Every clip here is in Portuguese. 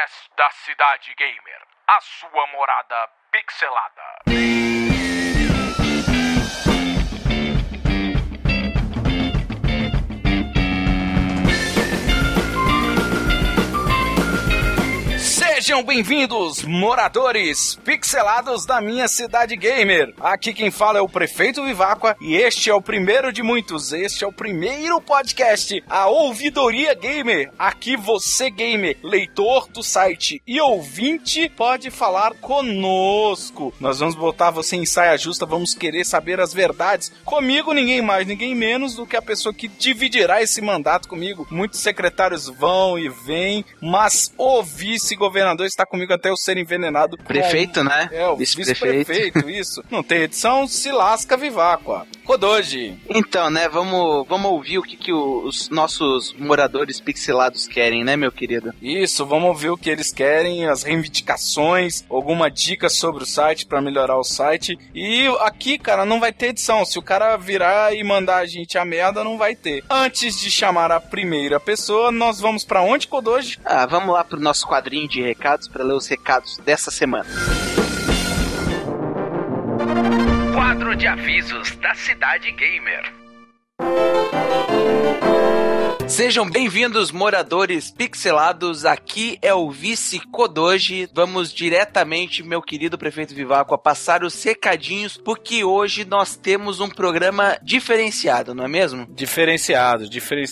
podcast da Cidade Gamer, a sua morada pixelada. Sejam bem-vindos, moradores pixelados da minha cidade gamer. Aqui quem fala é o Prefeito Viváqua e este é o primeiro de muitos. Este é o primeiro podcast, a Ouvidoria Gamer. Aqui você, gamer, leitor do site e ouvinte, pode falar conosco. Nós vamos botar você em saia justa, vamos querer saber as verdades. Comigo, ninguém mais, ninguém menos do que a pessoa que dividirá esse mandato comigo. Muitos secretários vão e vêm, mas o vice-governador está comigo até eu ser envenenado. Prefeito, né? É, o vice-prefeito, isso. Não tem edição, se lasca, Viváqua. Kodoji. Então, né, vamos ouvir o que os nossos moradores pixelados querem, né, meu querido? Isso, vamos ouvir o que eles querem, as reivindicações, alguma dica sobre o site pra melhorar o site. E aqui, cara, não vai ter edição. Se o cara virar e mandar a gente a merda, não vai ter. Antes de chamar a primeira pessoa, nós vamos pra onde, Kodoji? Vamos lá pro nosso quadrinho de recados pra ler os recados dessa semana. Quadro de avisos da Cidade Gamer. Sejam bem-vindos, moradores pixelados, aqui é o Vice Kodoji. Vamos diretamente, meu querido Prefeito Viváqua, passar os recadinhos, porque hoje nós temos um programa diferenciado, não é mesmo? Diferenciado,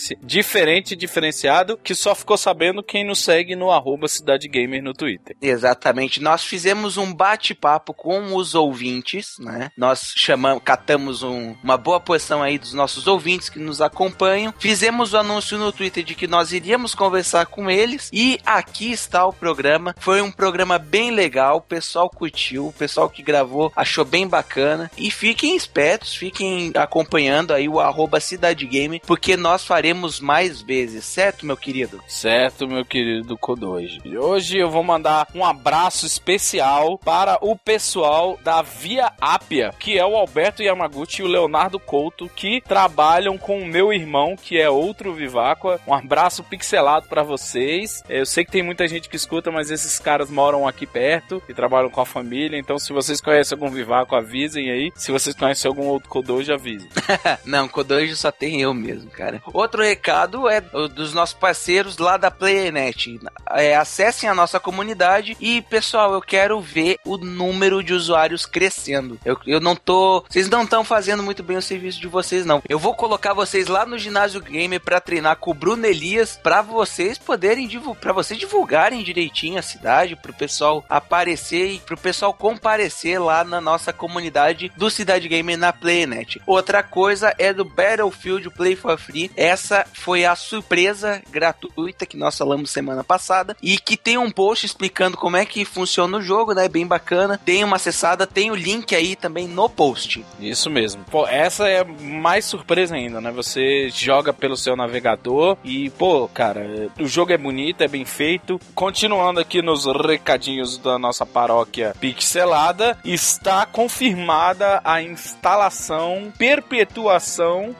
diferenciado, que só ficou sabendo quem nos segue no @Cidade Gamer no Twitter. Exatamente, nós fizemos um bate-papo com os ouvintes, né? Nós catamos uma boa porção aí dos nossos ouvintes que nos acompanham, fizemos o anúncio no Twitter de que nós iríamos conversar com eles e aqui está o programa. Foi um programa bem legal, o pessoal curtiu, o pessoal que gravou achou bem bacana e fiquem espertos, fiquem acompanhando aí o @Cidade Gamer, porque nós faremos mais vezes, certo, meu querido? Certo, meu querido Kodoji. Hoje eu vou mandar um abraço especial para o pessoal da Via Appia, que é o Alberto Yamaguchi e o Leonardo Couto, que trabalham com o meu irmão, que é outro Viváqua. Um abraço pixelado pra vocês. Eu sei que tem muita gente que escuta, mas esses caras moram aqui perto e trabalham com a família, então se vocês conhecem algum Viváqua, avisem aí. Se vocês conhecem algum outro Kodoji, avisem. Não, Kodoji só tem eu mesmo, cara. Outro recado é dos nossos parceiros lá da PlayerNet. Acessem a nossa comunidade e, pessoal, eu quero ver o número de usuários crescendo. Vocês não estão fazendo muito bem o serviço de vocês, não. Eu vou colocar vocês lá no Ginásio Gamer pra treinar com o Bruno Elias, pra vocês poderem divulgarem direitinho a cidade, pro pessoal aparecer e pro pessoal comparecer lá na nossa comunidade do Cidade Gamer na PlayerNet. Outra coisa é do Battlefield Play for Free. Essa foi a surpresa gratuita que nós falamos semana passada e que tem um post explicando como é que funciona o jogo, né? Bem bacana. Tem uma acessada, tem o link aí também no post. Isso mesmo. Pô, essa é mais surpresa ainda, né? Você joga pelo seu navegador e, pô, cara, o jogo é bonito, é bem feito. Continuando aqui nos recadinhos da nossa paróquia pixelada, está confirmada a instalação, perpetuação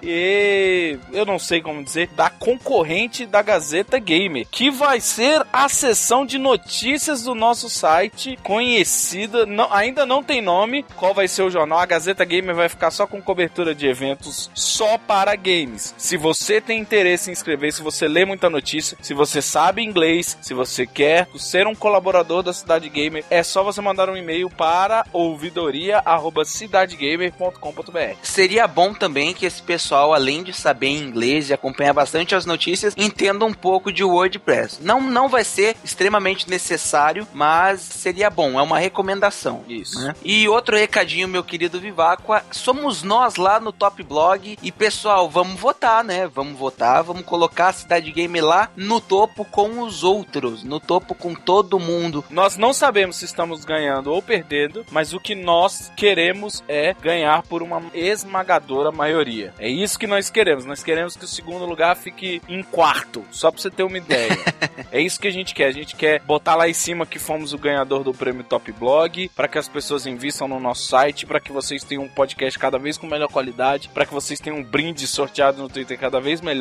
e eu não sei como dizer, da concorrente da Gazeta Gamer, que vai ser a seção de notícias do nosso site, conhecida, ainda não tem nome, qual vai ser o jornal. A Gazeta Gamer vai ficar só com cobertura de eventos só para games. Se você tem interesse em inscrever, se você lê muita notícia, se você sabe inglês, se você quer ser um colaborador da Cidade Gamer, é só você mandar um e-mail para ouvidoria@cidadegamer.com.br. Seria bom também que esse pessoal, além de saber inglês e acompanhar bastante as notícias, entenda um pouco de WordPress. Não vai ser extremamente necessário, mas seria bom, é uma recomendação. Isso. Né? E outro recadinho, meu querido Viváqua, somos nós lá no Top Blog e, pessoal, vamos votar, né? Vamos votar, vamos colocar a Cidade Gamer lá no topo com os outros, no topo com todo mundo. Nós não sabemos se estamos ganhando ou perdendo, mas o que nós queremos é ganhar por uma esmagadora maioria. É isso que nós queremos. Nós queremos que o segundo lugar fique em quarto, só pra você ter uma ideia. É isso que a gente quer. A gente quer botar lá em cima que fomos o ganhador do prêmio Top Blog, para que as pessoas invistam no nosso site, para que vocês tenham um podcast cada vez com melhor qualidade, para que vocês tenham um brinde sorteado no Twitter cada vez melhor, para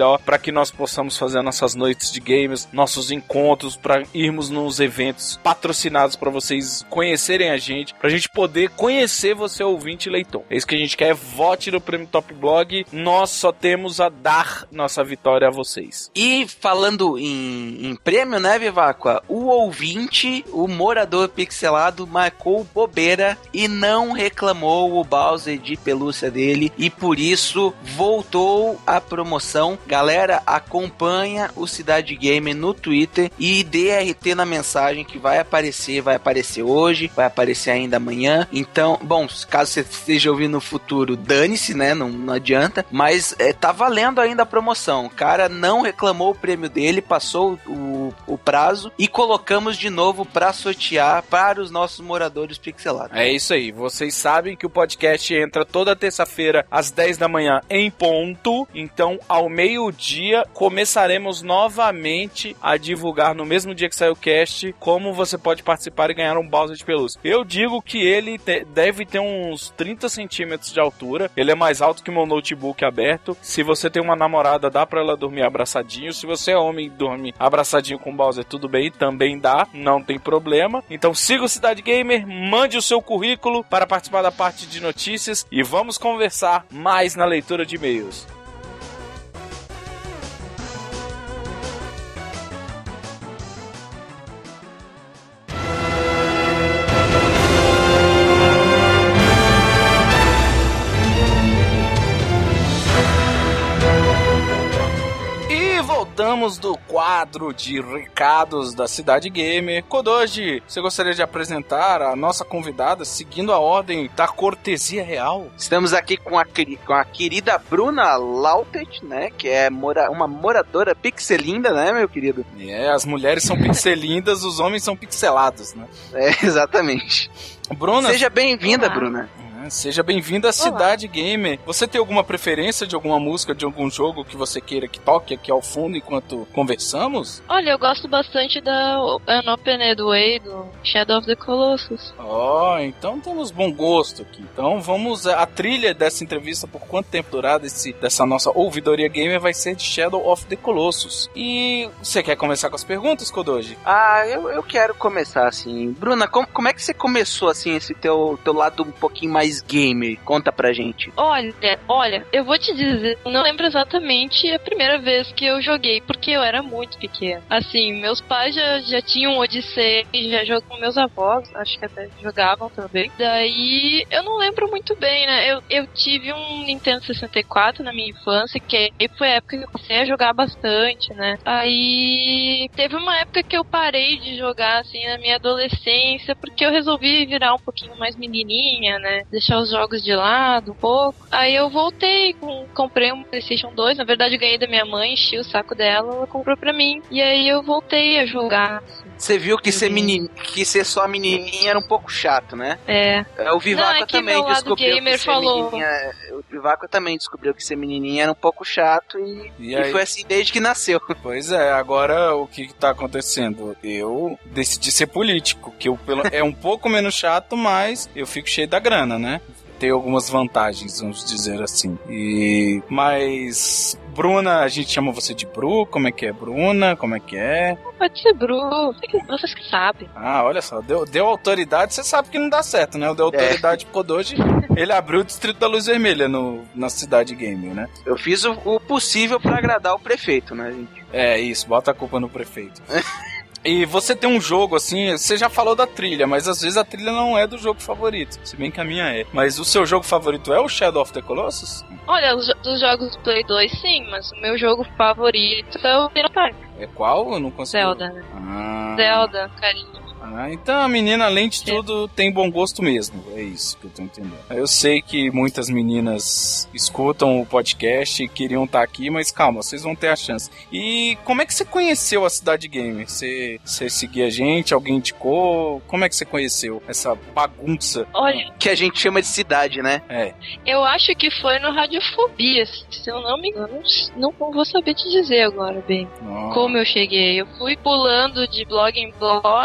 que nós possamos fazer nossas noites de games, nossos encontros, para irmos nos eventos patrocinados para vocês conhecerem a gente, pra gente poder conhecer você, ouvinte e leitor. É isso que a gente quer. Vote no Prêmio Top Blog. Nós só temos a dar nossa vitória a vocês. E falando em prêmio, né, Viváqua? O ouvinte, o morador pixelado, marcou bobeira e não reclamou o Bowser de pelúcia dele, e por isso voltou a promoção. Galera, acompanha o Cidade Gamer no Twitter e dê RT na mensagem que vai aparecer hoje, vai aparecer ainda amanhã. Então, bom, caso você esteja ouvindo no futuro, dane-se, né? Não adianta. Mas tá valendo ainda a promoção. O cara não reclamou o prêmio dele, passou o prazo e colocamos de novo pra sortear para os nossos moradores pixelados. É isso aí. Vocês sabem que o podcast entra toda terça-feira às 10 da manhã em ponto. Então, ao meio-dia, começaremos novamente a divulgar no mesmo dia que sai o cast como você pode participar e ganhar um Bowser de pelúcia. Eu digo que ele deve ter uns 30 centímetros de altura. Ele é mais alto que meu notebook aberto. Se você tem uma namorada, dá pra ela dormir abraçadinho. Se você é homem e dorme abraçadinho com o Bowser, tudo bem, também dá, não tem problema. Então siga o Cidade Gamer, mande o seu currículo para participar da parte de notícias e vamos conversar mais na leitura de e-mails. Voltamos do quadro de recados da Cidade Gamer. Kodoji, você gostaria de apresentar a nossa convidada seguindo a ordem da cortesia real? Estamos aqui com a querida Bruna Lautet, né? Que é uma moradora pixelinda, né, meu querido? As mulheres são pixelindas, os homens são pixelados, né? Exatamente. Bruna, seja bem-vinda, Bruna. Seja bem-vindo à Cidade Gamer. Você tem alguma preferência de alguma música, de algum jogo que você queira que toque aqui ao fundo enquanto conversamos? Olha, eu gosto bastante da An Opened Way, do Shadow of the Colossus. Então temos bom gosto aqui. Então vamos... A trilha dessa entrevista, por quanto tempo durar dessa nossa ouvidoria gamer, vai ser de Shadow of the Colossus. E você quer começar com as perguntas, Kodoji? Eu quero começar assim. Bruna, como é que você começou assim, esse teu lado um pouquinho mais gamer? Conta pra gente. Olha, eu vou te dizer, não lembro exatamente a primeira vez que eu joguei, porque eu era muito pequena. Assim, meus pais já tinham Odyssey, já jogou com meus avós, acho que até jogavam também. Daí, eu não lembro muito bem, né? Eu tive um Nintendo 64 na minha infância, que foi a época que eu comecei a jogar bastante, né? Aí, teve uma época que eu parei de jogar, assim, na minha adolescência, porque eu resolvi virar um pouquinho mais menininha, né? Deixar os jogos de lado um pouco. Aí eu voltei, comprei um PlayStation 2. Na verdade, ganhei da minha mãe, enchi o saco dela, ela comprou pra mim. E aí eu voltei a jogar. Você viu que ser só menininha era um pouco chato, né? O Viváqua também descobriu que ser menininha... O Viváqua também descobriu que ser menininha era um pouco chato e foi assim desde que nasceu. Pois é, agora o que tá acontecendo? Eu decidi ser político, que é um pouco menos chato, mas eu fico cheio da grana, né? Tem algumas vantagens, vamos dizer assim. Mas, Bruna, a gente chama você de Bru? Como é que é, Bruna? Como é que é? Pode ser Bru, vocês que sabem. Olha só, deu autoridade, você sabe que não dá certo, né? Eu dei autoridade pro Kodoji, ele abriu o Distrito da Luz Vermelha na Cidade Gamer, né? Eu fiz o possível pra agradar o prefeito, né, gente? Isso, bota a culpa no prefeito. E você tem um jogo, assim, você já falou da trilha, mas às vezes a trilha não é do jogo favorito, se bem que a minha é. Mas o seu jogo favorito é o Shadow of the Colossus? Olha, dos jogos do Play 2, sim, mas o meu jogo favorito é o Pino Park. É qual? Eu não consigo... Zelda, né? Zelda, carinho. Então a menina, além de tudo, tem bom gosto mesmo. É isso que eu tô entendendo. Eu sei que muitas meninas escutam o podcast e queriam estar aqui, mas calma, vocês vão ter a chance. E como é que você conheceu a Cidade Gamer? Você seguia a gente? Alguém indicou? Como é que você conheceu essa bagunça? Olha, que a gente chama de cidade, né? Eu acho que foi no Radiofobia, se eu não me engano. Não vou saber te dizer agora, bem. Como eu cheguei. Eu fui pulando de blog em blog e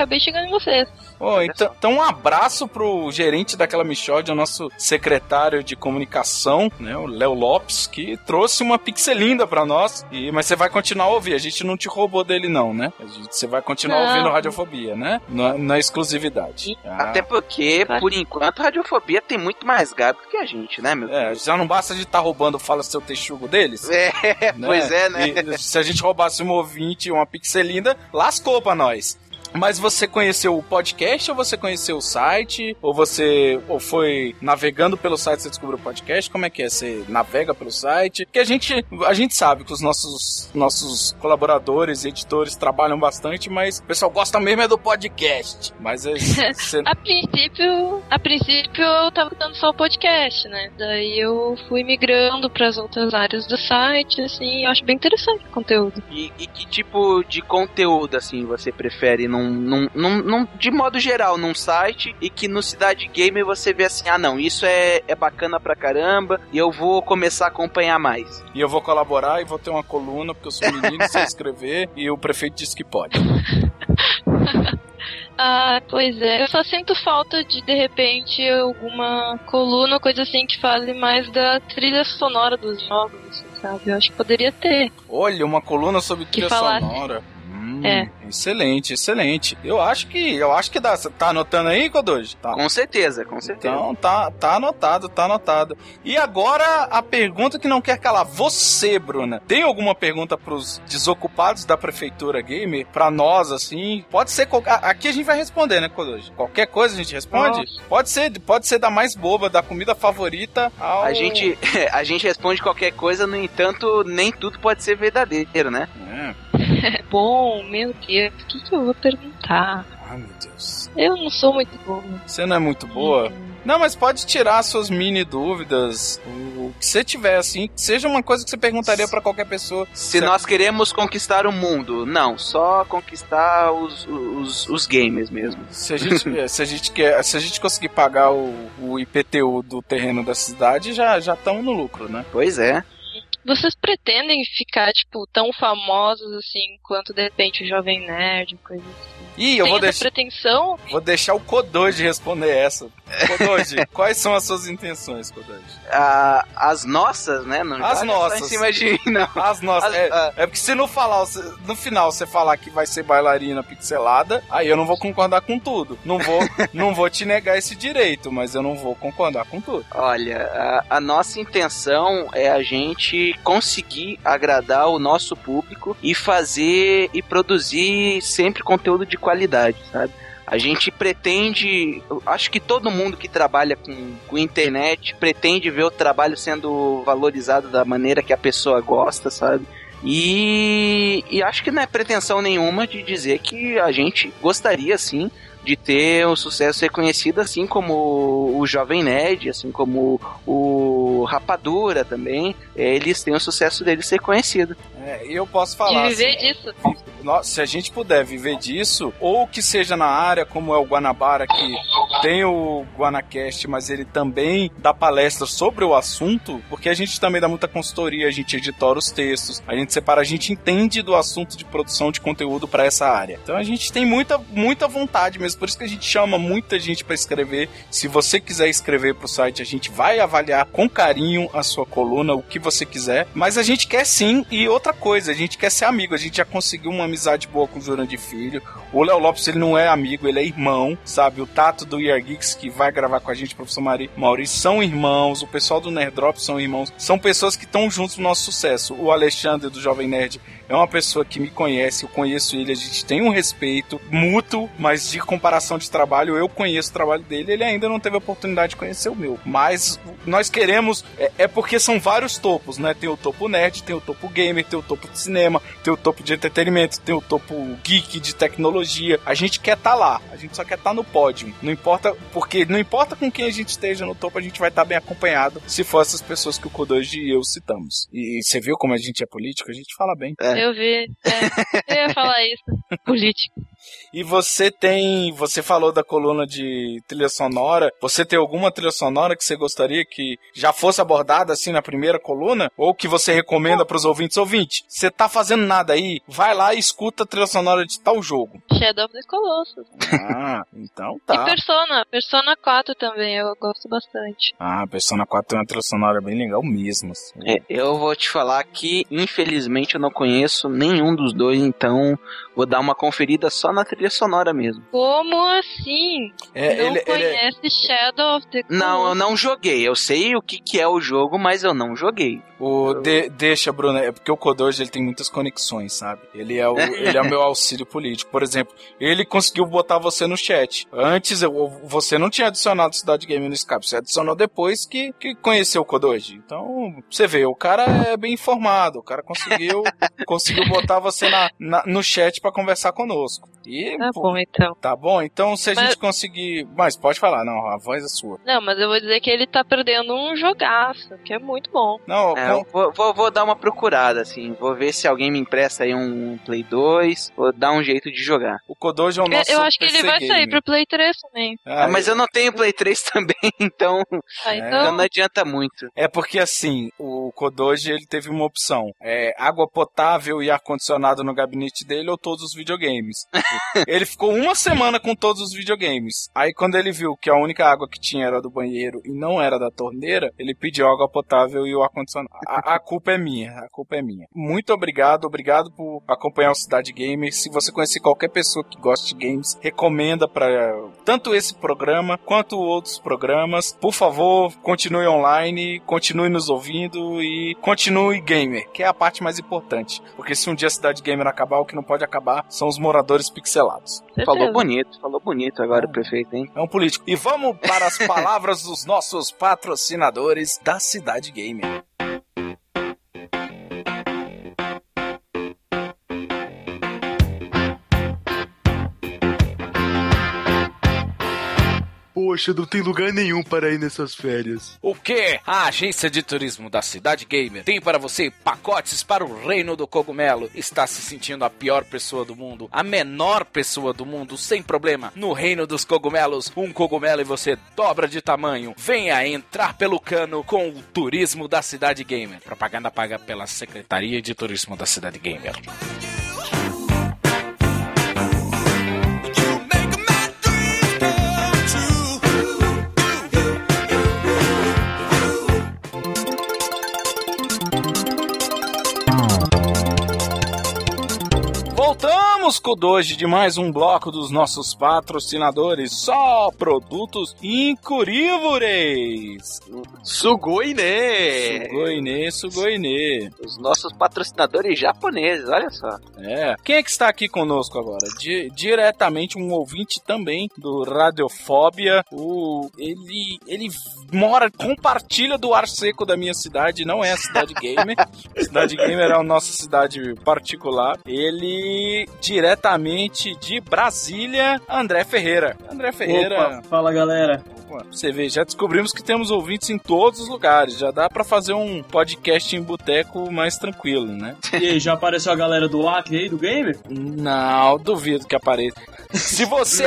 acabei chegando em vocês. Então um abraço pro gerente daquela Michórdia, o nosso secretário de comunicação, né, o Léo Lopes, que trouxe uma pixelinda pra nós, mas você vai continuar a ouvir, a gente não te roubou dele não, né? Você vai continuar ouvindo Radiofobia, né? Na exclusividade. Até porque, por enquanto, a Radiofobia tem muito mais gato que a gente, né, meu filho? Já não basta de estar roubando Fala Seu Texugo deles? Né? Pois é, né? E se a gente roubasse um ouvinte e uma pixelinda, lascou pra nós. Mas você conheceu o podcast ou você conheceu o site? Ou foi navegando pelo site e você descobriu o podcast? Como é que é? Você navega pelo site? Porque a gente sabe que os nossos colaboradores e editores trabalham bastante, mas o pessoal gosta mesmo é do podcast. Mas A princípio eu tava dando só o podcast, né? Daí eu fui migrando pras outras áreas do site, assim, eu acho bem interessante o conteúdo. E que tipo de conteúdo, assim, você prefere de modo geral, num site, e que no Cidade Gamer você vê assim, não, isso é bacana pra caramba, e eu vou começar a acompanhar mais. E eu vou colaborar e vou ter uma coluna, porque eu sou menino, sei escrever, e o prefeito disse que pode. Pois é. Eu só sinto falta de repente, alguma coluna, coisa assim, que fale mais da trilha sonora dos jogos, sabe? Eu acho que poderia ter. Olha, uma coluna sobre trilha sonora. Excelente, excelente. Eu acho que dá. Você tá anotando aí, Kodoji? Tá. Com certeza. Então tá anotado. E agora a pergunta que não quer calar. Você, Bruna, tem alguma pergunta pros desocupados da Prefeitura Gamer? Pra nós, assim? Pode ser aqui a gente vai responder, né, Kodoji? Qualquer coisa a gente responde? Pode ser da mais boba, da comida favorita ao... A gente responde qualquer coisa, no entanto, nem tudo pode ser verdadeiro, né? Bom, meu Deus, o que eu vou perguntar? Ai, meu Deus. Eu não sou muito boa. Você não é muito boa? Não, mas pode tirar suas mini dúvidas. O que você tiver, assim, que seja uma coisa que você perguntaria pra qualquer pessoa. Se nós queremos conquistar o mundo, não, só conquistar os gamers mesmo. Se a gente conseguir pagar o IPTU do terreno da cidade, já estamos no lucro, né? Pois é. Vocês pretendem ficar, tipo, tão famosos assim quanto de repente o Jovem Nerd, coisa assim? Pretensão? Vou deixar o Kodoji responder essa. Kodoji, quais são as suas intenções, Kodoji? As nossas, né? Não as nossas. Tá em cima de mim, não. As nossas. É porque se no final você falar que vai ser bailarina pixelada, aí eu não vou concordar com tudo. Não vou te negar esse direito, mas eu não vou concordar com tudo. Olha, a nossa intenção é a gente conseguir agradar o nosso público e fazer e produzir sempre conteúdo de qualidade, sabe? A gente pretende, acho que todo mundo que trabalha com internet pretende ver o trabalho sendo valorizado da maneira que a pessoa gosta, sabe? E acho que não é pretensão nenhuma de dizer que a gente gostaria, sim, de ter um sucesso reconhecido, assim como o Jovem Nerd, assim como o Rapadura também, eles têm o sucesso deles reconhecido. Eu posso falar. De viver disso. Se a gente puder viver disso, ou que seja na área, como é o Guanabara, que tem o Guanacast, mas ele também dá palestras sobre o assunto, porque a gente também dá muita consultoria, a gente editora os textos, a gente separa, a gente entende do assunto de produção de conteúdo para essa área. Então a gente tem muita vontade mesmo, por isso que a gente chama muita gente para escrever. Se você quiser escrever pro site, a gente vai avaliar com carinho a sua coluna, o que você quiser, mas a gente quer sim, e outra coisa, a gente quer ser amigo, a gente já conseguiu uma amizade boa com o Jurandir Filho. O Léo Lopes, ele não é amigo, ele é irmão, sabe? O Tato do Year Geeks, que vai gravar com a gente, o professor Maurício, são irmãos. O pessoal do Nerd Drop são irmãos. São pessoas que estão juntos no nosso sucesso. O Alexandre, do Jovem Nerd, é uma pessoa que me conhece, eu conheço ele, a gente tem um respeito mútuo, mas de comparação de trabalho, eu conheço o trabalho dele, ele ainda não teve a oportunidade de conhecer o meu. Mas nós queremos, porque são vários topos, né? Tem o topo nerd, tem o topo gamer, tem o topo de cinema, tem o topo de entretenimento, tem o topo geek de tecnologia. A gente quer estar lá, a gente só quer estar no pódio. Não importa, porque não importa com quem a gente esteja no topo, a gente vai estar bem acompanhado, se for essas pessoas que o Kodoji e eu citamos. E você viu como a gente é político? A gente fala bem. Eu vi. Eu ia falar isso. Político. E você falou da coluna de trilha sonora, você tem alguma trilha sonora que você gostaria que já fosse abordada assim na primeira coluna? Ou que você recomenda pros ouvintes? Ouvinte, você tá fazendo nada aí? Vai lá e escuta a trilha sonora de tal jogo. Shadow of the Colossus. Ah, então tá. E Persona 4 também, eu gosto bastante. Ah, Persona 4 tem uma trilha sonora bem legal mesmo. Assim. Eu vou te falar que, infelizmente, eu não conheço nenhum dos dois, então vou dar uma conferida só na trilha sonora mesmo. Como assim? Não conhece Shadow of the Colossus? Não, eu não joguei. Eu sei o que é o jogo, mas eu não joguei. Deixa, Bruno, é porque o Kodoji ele tem muitas conexões, sabe? Ele é o meu auxílio político. Por exemplo, ele conseguiu botar você no chat. Antes, você não tinha adicionado Cidade Game no Skype, você adicionou depois que conheceu o Kodoji. Então, você vê, o cara é bem informado, o cara conseguiu botar você no chat pra conversar conosco. E, bom, então. Tá bom? Então, se a gente conseguir... Mas pode falar, não, a voz é sua. Não, mas eu vou dizer que ele tá perdendo um jogaço, que é muito bom. Não, vou dar uma procurada, assim. Vou ver se alguém me empresta aí um Play 2. Vou dar um jeito de jogar. O Kodoji é o nosso Eu acho que ele vai PC sair Game. pro Play 3 também. Mas eu não tenho Play 3 também, então não adianta muito. É porque, assim, o Kodoji, ele teve uma opção. Água potável e ar-condicionado no gabinete dele ou todos os videogames. Ele ficou uma semana com todos os videogames. Aí, quando ele viu que a única água que tinha era do banheiro e não era da torneira, ele pediu água potável e o ar-condicionado. A culpa é minha. Muito obrigado por acompanhar o Cidade Gamer. Se você conhecer qualquer pessoa que gosta de games, recomenda para tanto esse programa quanto outros programas. Por favor, continue online, continue nos ouvindo e continue gamer, que é a parte mais importante. Porque se um dia a Cidade Gamer acabar, o que não pode acabar são os moradores pixelados. Falou bonito agora o prefeito, hein? É um político. E vamos para as palavras dos nossos patrocinadores da Cidade Gamer. Poxa, não tem lugar nenhum para ir nessas férias. O quê? A agência de turismo da Cidade Gamer tem para você pacotes para o reino do cogumelo. Está se sentindo a pior pessoa do mundo, a menor pessoa do mundo, sem problema? No reino dos cogumelos, um cogumelo e você dobra de tamanho. Venha entrar pelo cano com o turismo da Cidade Gamer. Propaganda paga pela Secretaria de Turismo da Cidade Gamer. Voltamos, Kodoji, de mais um bloco dos nossos patrocinadores. Só produtos incuríveis. Sugoine. Os nossos patrocinadores japoneses, olha só. Quem é que está aqui conosco agora? Diretamente um ouvinte também do Radiofobia. Ele compartilha do ar seco da minha cidade, não é a Cidade Gamer. A Cidade Gamer é a nossa cidade particular. Ele, diretamente de Brasília, André Ferreira. Opa, fala galera. Você vê, já descobrimos que temos ouvintes em todos os lugares. Já dá pra fazer um podcast em boteco mais tranquilo, né? E aí, já apareceu a galera do Acre aí, do Gamer? Não, duvido que apareça. Se você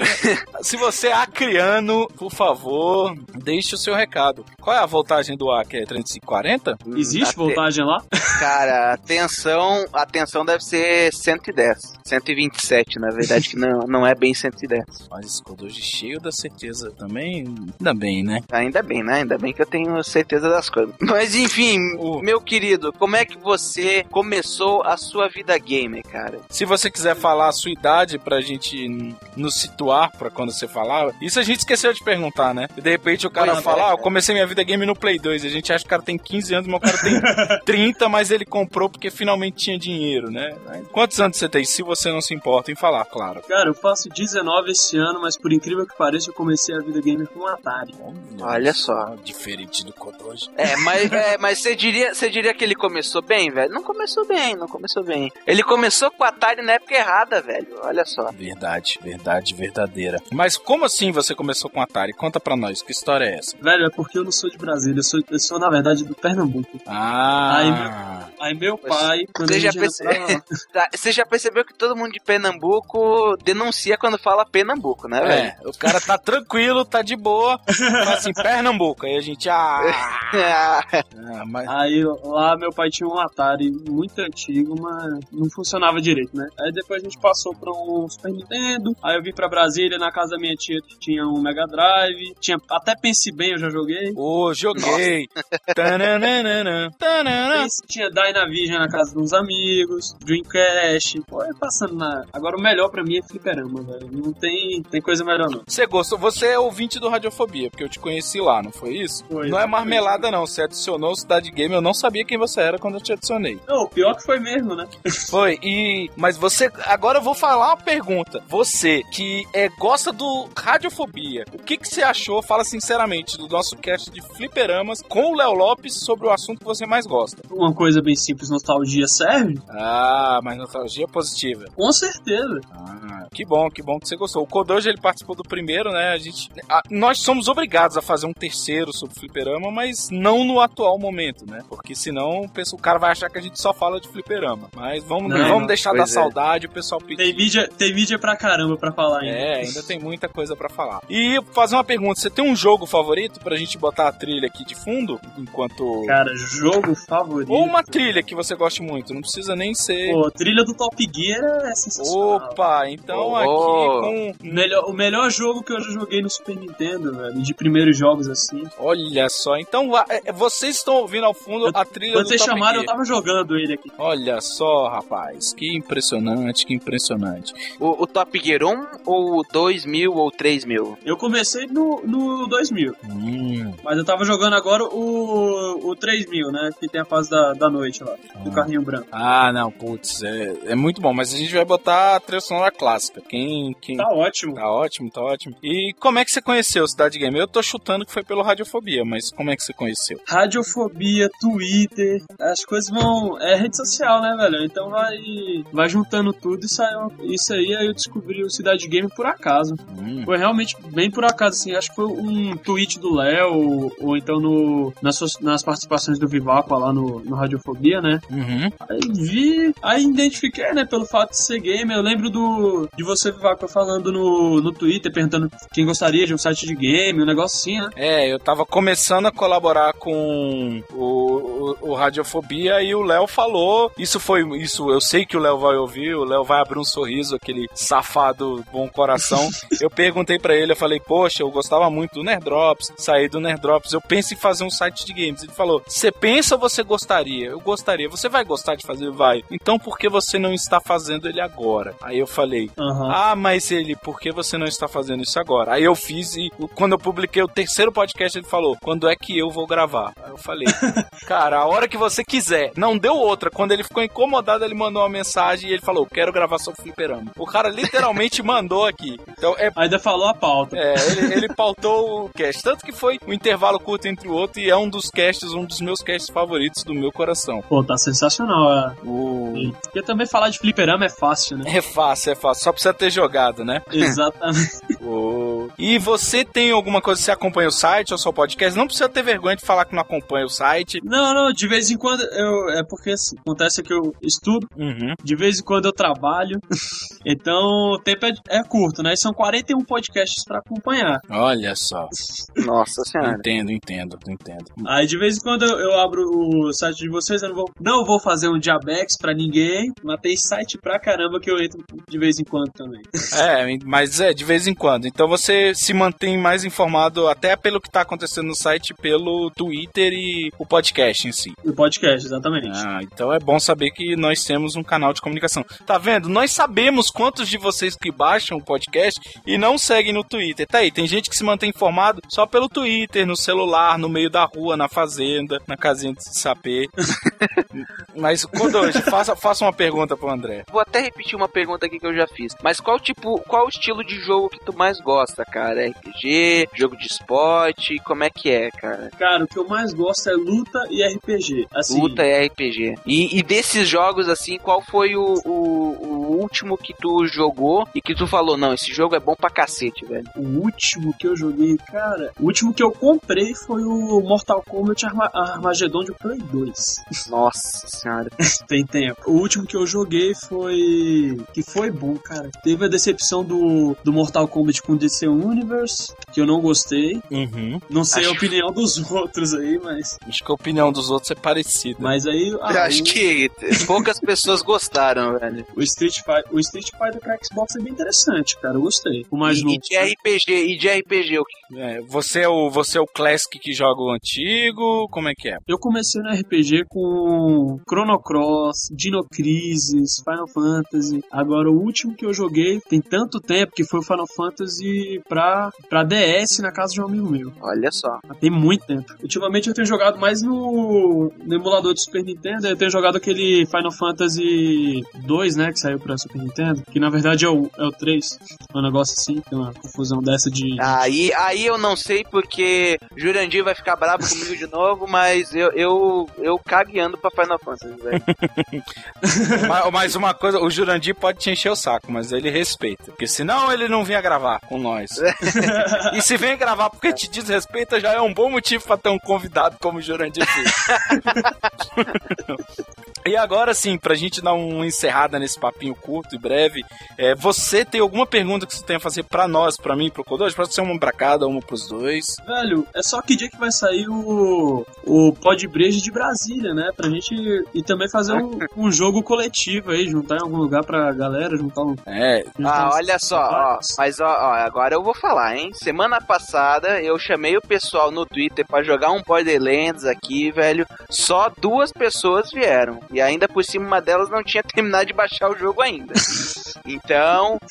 é acriano, por favor, deixe o seu recado. Qual é a voltagem do Acre? É 340? Existe voltagem lá? Cara, a tensão deve ser 110. 127, na verdade, que não é bem 110. Mas esse Kodoji cheio da certeza também. Ainda bem, né? Ainda bem, né? Ainda bem que eu tenho certeza das coisas. Mas enfim, meu querido, como é que você começou a sua vida gamer, cara? Se você quiser falar a sua idade pra gente nos situar pra quando você falar, isso a gente esqueceu de perguntar, né? E de repente o cara fala, eu comecei minha vida gamer no Play 2. A gente acha que o cara tem 15 anos, mas o cara tem 30, mas ele comprou porque finalmente tinha dinheiro, né? Quantos anos você tem? Se você não se importa em falar, claro. Cara, eu faço 19 esse ano, mas por incrível que pareça, eu comecei a vida gamer com um Atari. Olha só. Diferente do Kodoji. Mas você diria que ele começou bem, velho? Não começou bem. Ele começou com o Atari na época errada, velho. Olha só. Verdade verdadeira. Mas como assim você começou com o Atari? Conta pra nós, que história é essa? Velho, é porque eu não sou de Brasília, eu sou na verdade do Pernambuco. Aí meu pai... Você já percebeu que todo mundo de Pernambuco denuncia quando fala Pernambuco, né, velho? O cara tá tranquilo, tá de boa, fala assim, Pernambuco. Aí a gente, mas... Aí lá meu pai tinha um Atari muito antigo, mas não funcionava direito, né? Aí depois a gente passou pra um Super Nintendo, aí eu vim pra Brasília, na casa da minha tia que tinha um Mega Drive, tinha até Pense Bem, eu já joguei. Joguei. Tinha Dynavision na casa de uns amigos, Dreamcast, foi passando na... Agora o melhor pra mim é fliperama, velho. Não tem coisa melhor não. Você gostou? Você é ouvinte do Radiofobia, porque eu te conheci lá, não foi isso? Foi, não é marmelada não, você adicionou o Cidade Game, eu não sabia quem você era quando eu te adicionei. Não, o pior que foi mesmo, né? Foi, mas você... Agora eu vou falar uma pergunta. Você que gosta do Radiofobia, o que você achou, fala sinceramente, do nosso cast de fliperamas com o Léo Lopes sobre o assunto que você mais gosta? Uma coisa bem simples, nostalgia serve? Mas nostalgia positiva. Com certeza. Que bom que você gostou. O Kodoji, ele participou do primeiro, né? Nós somos obrigados a fazer um terceiro sobre fliperama, mas não no atual momento, né? Porque senão o cara vai achar que a gente só fala de fliperama. Mas vamos deixar da saudade, o pessoal pedir. Tem mídia pra caramba pra falar ainda. Ainda tem muita coisa pra falar. E fazer uma pergunta, você tem um jogo favorito pra gente botar a trilha aqui de fundo? Enquanto... Cara, jogo favorito... Ou uma trilha que você goste muito, não precisa nem ser... Pô, trilha do Top Gear é sensacional. Opa, então aqui com... O melhor jogo que eu já joguei no Super Nintendo, velho, de primeiros jogos assim. Olha só, então vocês estão ouvindo ao fundo a trilha do Top Gear. Quando vocês chamaram, eu tava jogando ele aqui. Olha só, rapaz, que impressionante. O Top Gear 1 ou 2000 ou 3000? Eu comecei no 2000. Mas eu tava jogando agora o 3000, né? Que tem a fase da noite lá, do carrinho branco. Não, putz, é muito bom. Mas a gente vai botar a trilha sonora clássica. Tá ótimo. Tá ótimo. E como é que você conheceu o Cidade Game? Eu tô chutando que foi pelo Radiofobia, mas como é que você conheceu? Radiofobia, Twitter, as coisas vão... É rede social, né, velho? Então vai juntando tudo e isso aí eu descobri o Cidade Game por acaso. Foi realmente bem por acaso, assim. Acho que foi um tweet do Léo, ou então nas participações do Vivaco lá no Radiofobia, né? Aí identifiquei, né, pelo fato de ser game. Eu lembro de você, Vivaco, falando no Twitter, perguntando quem gostaria de um site de game, um negócio assim, né? Eu tava começando a colaborar com o Radiofobia e o Léo falou, isso, eu sei que o Léo vai ouvir, o Léo vai abrir um sorriso, aquele safado bom coração. Eu perguntei pra ele, eu falei, poxa, eu gostava muito do Nerd Drops, saí do Nerd Drops, eu penso em fazer um site de games. Ele falou, você pensa ou você gostaria? Eu gostaria. Você vai gostar de fazer? Vai. Então por que você não está fazendo ele agora? Aí eu falei, mas por que você não está fazendo isso agora? Aí eu fiz e quando eu publiquei o terceiro podcast, ele falou, quando é que eu vou gravar? Aí eu falei, cara, a hora que você quiser. Não deu outra. Quando ele ficou incomodado, ele mandou uma mensagem e ele falou, quero gravar sobre fliperama. O cara literalmente mandou aqui. Então, ainda falou a pauta. Ele pautou o cast. Tanto que foi um intervalo curto entre o outro e é um dos meus casts favoritos do meu coração. Pô, tá sensacional. Porque também falar de fliperama é fácil, né? É fácil. Só precisa ter jogado, né? Exatamente. E você tem alguma coisa, você acompanha o site ou só o podcast? Não precisa ter vergonha de falar que não acompanha o site. Não, de vez em quando é porque assim, acontece que eu estudo, de vez em quando eu trabalho, então o tempo é curto, né? E são 41 podcasts pra acompanhar. Olha só. Nossa senhora. Entendo. Aí de vez em quando eu abro o site de vocês, eu não vou fazer um Diabex pra ninguém, mas tem site pra caramba que eu entro de vez em quando também. Mas de vez em quando. Então você se mantém mais informado até pelo que tá acontecendo no site, pelo Twitter e o podcast em si. O podcast, exatamente. Então é bom saber que nós temos um canal de comunicação. Tá vendo? Nós sabemos quantos de vocês que baixam o podcast e não seguem no Twitter. Tá aí, tem gente que se mantém informado só pelo Twitter, no celular, no meio da rua, na fazenda, na casinha de sapê. Mas, Kodoji, faça uma pergunta pro André. Vou até repetir uma pergunta aqui que eu já fiz. Mas qual o estilo de jogo que tu mais gosta, cara? RPG, jogo de esporte, como é que é, cara? Cara, o que eu mais gosto é luta e RPG. Assim, luta e RPG. E desses jogos, assim, qual foi o último que tu jogou e que tu falou, não, esse jogo é bom pra cacete, velho? O último que eu joguei, cara, o último que eu comprei foi o Mortal Kombat Armageddon de Play 2. Nossa senhora. Tem tempo. O último que eu joguei foi bom, cara. Teve a decepção do Mortal Kombat com DC Universe, que eu não gostei. Não sei a opinião dos outros aí, mas... Acho que a opinião dos outros é parecida. Mas aí... eu acho que poucas pessoas gostaram, velho. O Street Fighter pra Xbox é bem interessante, cara. Eu gostei. O mais novo. E de RPG, o que? Você é o Classic que joga o antigo? Como é que é? Eu comecei no RPG com Chrono Cross, Dino Crisis, Final Fantasy. Agora, o último que eu joguei tem tanto tempo que foi o Final Fantasy pra DS na casa de um amigo meu. Olha só. Tem muito tempo. Ultimamente eu tenho jogado mais no emulador do Super Nintendo. Eu tenho jogado aquele Final Fantasy 2, né, que saiu pra Super Nintendo. Que na verdade é o 3. É um negócio assim, tem uma confusão dessa de... Aí eu não sei porque Jurandir vai ficar bravo comigo de novo, mas eu cagueando pra Final Fantasy, velho. Mas uma coisa, o Jurandir pode te encher o saco, mas ele respeita. Porque senão ele não vinha gravar com nós. E se vem gravar porque te desrespeita, já é um bom motivo pra ter um convidado como o Jurandir fez. E agora sim, pra gente dar uma encerrada nesse papinho curto e breve, você tem alguma pergunta que você tem a fazer pra nós, pra mim, pro Kodoji? Pode ser uma pra cada, uma pros dois. Velho, é só que dia que vai sair o Podbreja de Brasília, né? Pra gente e também fazer um jogo coletivo aí, juntar em algum lugar pra galera, juntar um... olha só, mas agora eu vou falar, hein? Semana passada eu chamei o pessoal no Twitter pra jogar um Borderlands aqui, velho. Só 2 pessoas vieram. E ainda por cima uma delas não tinha terminado de baixar o jogo ainda. Então,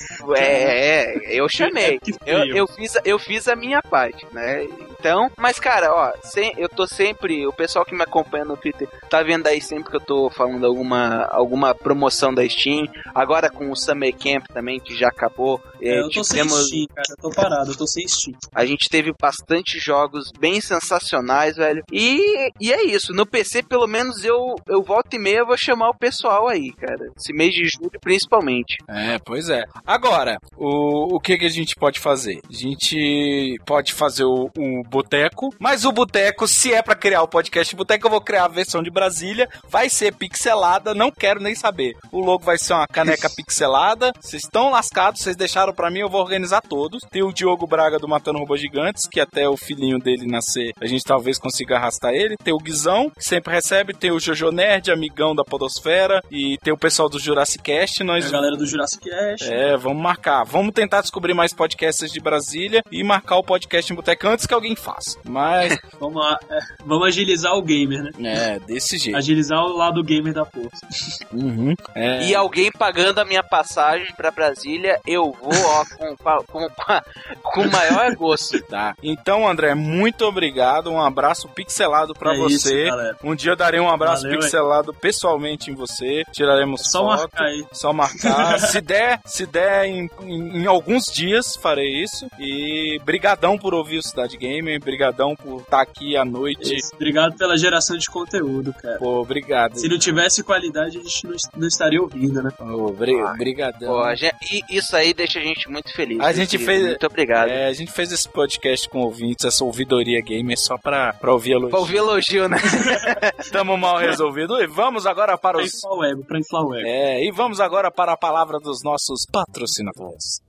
eu chamei. Eu fiz a minha parte, né? Então, mas cara, eu tô sempre, o pessoal que me acompanha no Twitter tá vendo aí sempre que eu tô falando alguma promoção da Steam, agora com o Summer Camp também, que já acabou. Eu tô sem Steam, cara, eu tô parado, eu tô sem Steam. A gente teve bastante jogos bem sensacionais, velho, e é isso, no PC pelo menos eu volto e meia vou chamar o pessoal aí, cara, esse mês de julho principalmente. Pois é. Agora, o que a gente pode fazer? A gente pode fazer o Boteco, mas o Boteco, se é pra criar o podcast Boteco, eu vou criar a versão de Brasília, vai ser pixelada, não quero nem saber. O logo vai ser uma caneca pixelada, vocês estão lascados, vocês deixaram pra mim, eu vou organizar todos. Tem o Diogo Braga do Matando Robôs Gigantes, que até o filhinho dele nascer, a gente talvez consiga arrastar ele. Tem o Guizão, que sempre recebe, tem o Jojo Nerd, amigão da podosfera, e tem o pessoal do Jurassic Cast. A galera do Jurassic Cast. Vamos marcar. Vamos tentar descobrir mais podcasts de Brasília e marcar o podcast em Boteco antes que alguém faça. Mas... Vamos lá. Vamos agilizar o gamer, né? Desse jeito. Agilizar o lado gamer da força. E alguém pagando a minha passagem pra Brasília, eu vou, com o maior gosto. Tá. Então, André, muito obrigado. Um abraço pixelado pra você. Isso, um dia eu darei um abraço pixelado pessoalmente em você. Tiraremos só foto. Marcar aí. Só marcar. se der em alguns dias, farei isso. E brigadão por ouvir o Cidade Gamer. Brigadão por estar aqui à noite. Obrigado pela geração de conteúdo, cara. Pô, obrigado. Se não tivesse qualidade, a gente não estaria ouvindo, né? Obrigadão. Isso aí deixa a gente muito feliz. Muito obrigado. A gente fez esse podcast com ouvintes, essa ouvidoria gamer, só pra ouvir elogio. Pra ouvir elogio, né? Tamo mal resolvido. E vamos agora para os... Pra inflar o ego. E vamos agora para a palavra dos nossos patrocinadores.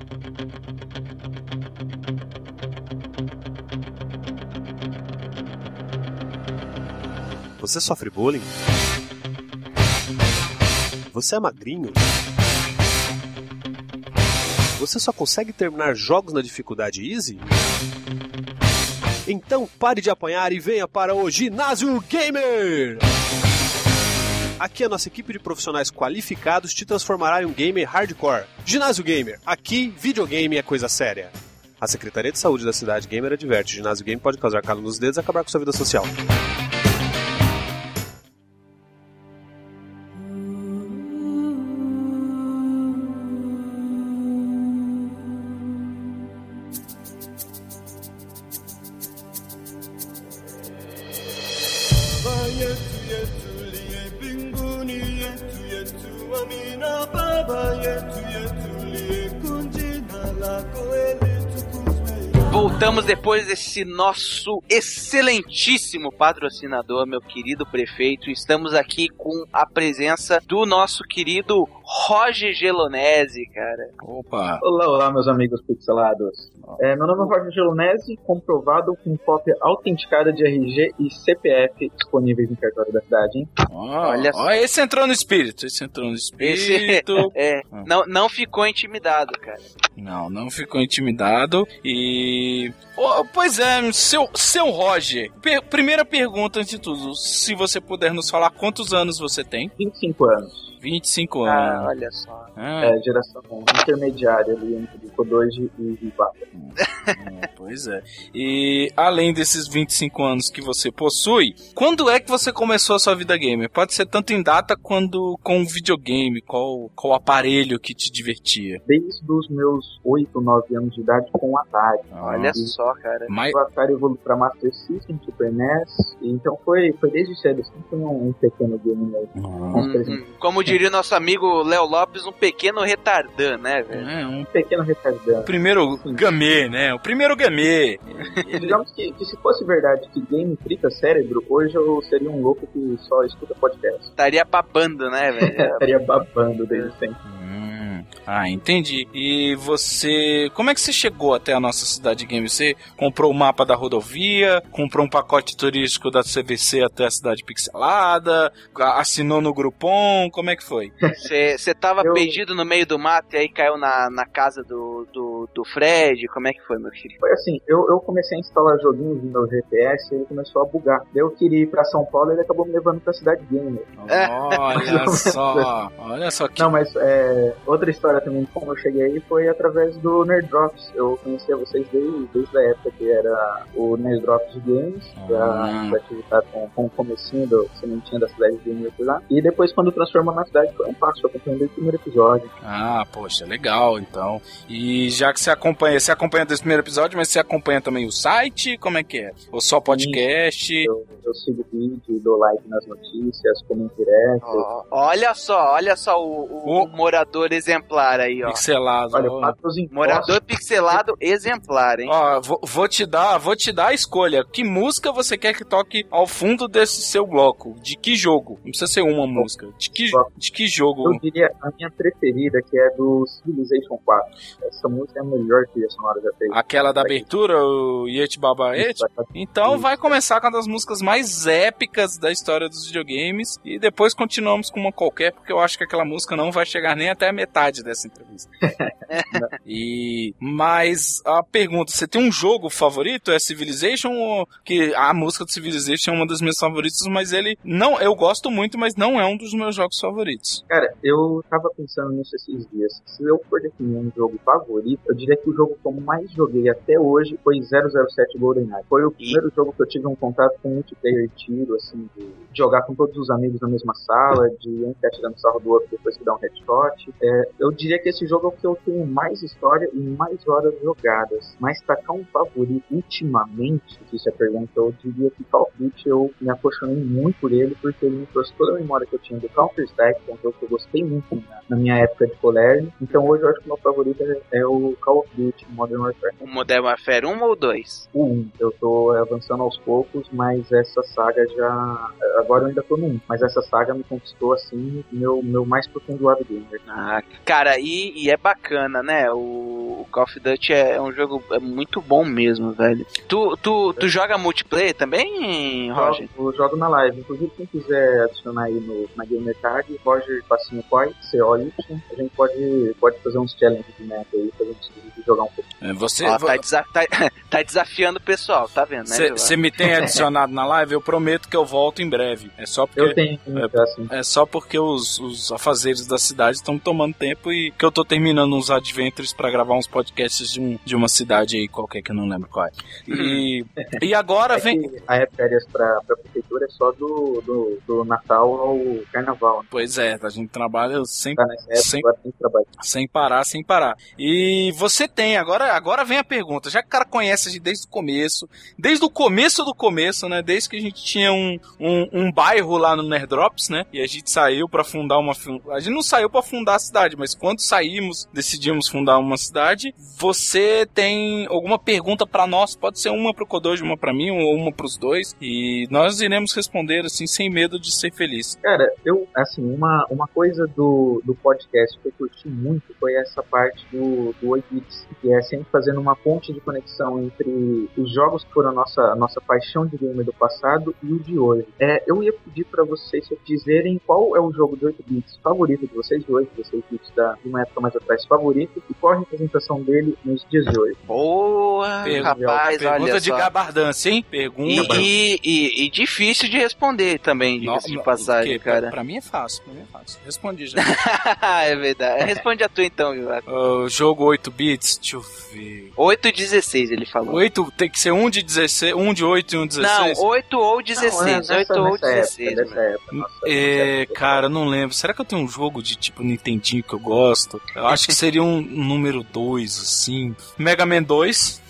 Você sofre bullying? Você é magrinho? Você só consegue terminar jogos na dificuldade easy? Então pare de apanhar e venha para o Ginásio Gamer! Aqui a nossa equipe de profissionais qualificados te transformará em um gamer hardcore. Ginásio Gamer, aqui videogame é coisa séria. A Secretaria de Saúde da Cidade Gamer adverte: o ginásio game pode causar calo nos dedos e acabar com sua vida social. Voltamos depois desse nosso excelentíssimo patrocinador, meu querido prefeito. Estamos aqui com a presença do nosso querido Roger Gelonesi, cara. Opa! Olá, meus amigos pixelados. Meu nome é Roger Gelonesi, comprovado com cópia autenticada de RG e CPF disponíveis no cartório da cidade, hein? Olha só. Esse entrou no espírito. Não ficou intimidado, cara. Não ficou intimidado. E... pois é, seu Roger, primeira pergunta antes de tudo, se você puder nos falar quantos anos você tem? 25 anos. 25 anos. Olha só. Geração intermediária ali entre Kodoji e Ibaka. Pois é. E além desses 25 anos que você possui, quando é que você começou a sua vida gamer? Pode ser tanto em data quanto com videogame. Qual aparelho que te divertia? Desde os meus 8, 9 anos de idade com o Atari. Olha só, cara. O Atari evoluiu pra Master System, Super NES. Então foi desde cedo. Assim, foi um pequeno game mesmo. Como diria o nosso amigo Léo Lopes, um pequeno retardã, né, velho? Um pequeno retardã. O primeiro gamê, né? O primeiro gamê. Digamos que se fosse verdade que game frita cérebro, hoje eu seria um louco que só escuta podcast. Estaria babando, né, velho? Estaria babando desde sempre. Entendi. E você... Como é que você chegou até a nossa cidade game? Você comprou o mapa da rodovia, comprou um pacote turístico da CVC até a cidade pixelada, assinou no Groupon, como é que foi? Você tava perdido no meio do mato e aí caiu na casa do Fred? Como é que foi, meu filho? Foi assim, eu comecei a instalar joguinhos no meu GPS e ele começou a bugar. Daí eu queria ir pra São Paulo e ele acabou me levando pra cidade gamer. Olha só que... Não, mas outra história também de como eu cheguei aí foi através do Nerd Drops. Eu conhecia vocês desde a época que era o Nerd Drops de Games, pra atividade com o comecinho do sementinha da cidade gamer por lá. E depois, quando transformou na cidade, foi um passo. Eu acompanhei desde o primeiro episódio. Poxa, legal, então. E já que você acompanha desde o primeiro episódio, mas você acompanha também o site? Como é que é? Ou só podcast? Eu sigo o vídeo, dou like nas notícias, comento direto. Olha só o morador exemplar aí, ó. Pixelado. Olha, eu pago os impostos. Morador pixelado exemplar, hein? Ó, vou te dar a escolha. Que música você quer que toque ao fundo desse seu bloco? De que jogo? Não precisa ser uma música. De que jogo? Eu diria a minha preferida, que é do Civilization 4. Essa música é a melhor trilha sonora já feita. Aquela da abertura, o Yeti Baba Yeti? Então vai começar com uma das músicas mais épicas da história dos videogames e depois continuamos com uma qualquer, porque eu acho que aquela música não vai chegar nem até a metade dessa entrevista. Mas a pergunta, você tem um jogo favorito? É Civilization? Ou que a música do Civilization é uma das minhas favoritas, mas ele não, eu gosto muito, mas não é um dos meus jogos favoritos. Cara, eu tava pensando nisso esses dias. Se eu for definir um jogo favorito, eu diria que o jogo que eu mais joguei até hoje foi 007 GoldenEye. Foi o primeiro jogo que eu tive um contato com multiplayer tiro, assim, de jogar com todos os amigos na mesma sala, de um ficar tirando sarro do outro depois que dá um headshot. Eu diria que esse jogo é o que eu tenho mais história e mais horas jogadas. Mas tacar um favorito ultimamente, se você pergunta, eu diria que Call of Duty eu me apaixonei muito por ele, porque ele me trouxe toda a memória que eu tinha do Counter-Strike, que é um jogo que eu gostei muito na minha época de colégio. Então hoje eu acho que o meu favorito é o Call of Duty Modern Warfare. O Modern Warfare 1 ou 2? O 1. Eu tô avançando aos poucos, mas essa saga já... Agora eu ainda tô no 1, mas essa saga me conquistou, assim, meu mais profundo lado gamer. Cara, e é bacana, né? O Call of Duty é um jogo muito bom mesmo, velho. Tu joga multiplayer também, Roger? Eu jogo na live. Inclusive, quem quiser adicionar aí na Gamer Tag, Roger Passinho Coy, COY, a gente pode fazer uns challenges de meta aí, pra gente jogar um pouco. Tá desafiando o pessoal, tá vendo, né? Você me tem adicionado na live, eu prometo que eu volto em breve. É só porque... Eu tenho, assim. É só porque os afazeres da cidade estão tomando tempo e que eu tô terminando uns adventures pra gravar uns podcasts de uma cidade aí qualquer que eu não lembro qual é. E agora vem... A época férias pra prefeitura é só do Natal ao Carnaval. Né? Pois é, a gente trabalha sem parar. E você tem, agora vem a pergunta, já que o cara conhece a gente desde o começo do começo, né, desde que a gente tinha um bairro lá no Nerdrops, né, e a gente saiu pra fundar a gente não saiu pra fundar a cidade, mas quando saímos, decidimos fundar uma cidade, você tem alguma pergunta pra nós, pode ser uma pro Kodoji, uma pra mim, ou uma pros dois, e nós iremos responder, assim, sem medo de ser feliz. Cara, uma coisa do podcast que eu curti muito foi essa parte do 8-bits, que é sempre fazendo uma ponte de conexão entre os jogos que foram a nossa paixão de gamer do passado e o de hoje. Eu ia pedir pra vocês dizerem qual é o jogo de 8-bits favorito de vocês dois, de vocês de uma época mais atrás favorito, e qual a representação dele nos dias de hoje. Boa, rapaz, pergunta olha de só. gabardância, hein? Pergunta. E difícil de responder também, diga-se de passagem, cara. Pra mim é fácil. Respondi já. É verdade. Responde a tua então, Vivaco. O jogo 8 bits, deixa eu ver. 8 e 16, ele falou. 8, tem que ser um de 16, um de 8 e um de 16? Não, 8 ou 16. 8 ou 16. Nessa época. Cara, não lembro. Será que eu tenho um jogo de tipo Nintendinho que eu gosto? Eu acho que seria um número 2, assim. Mega Man 2.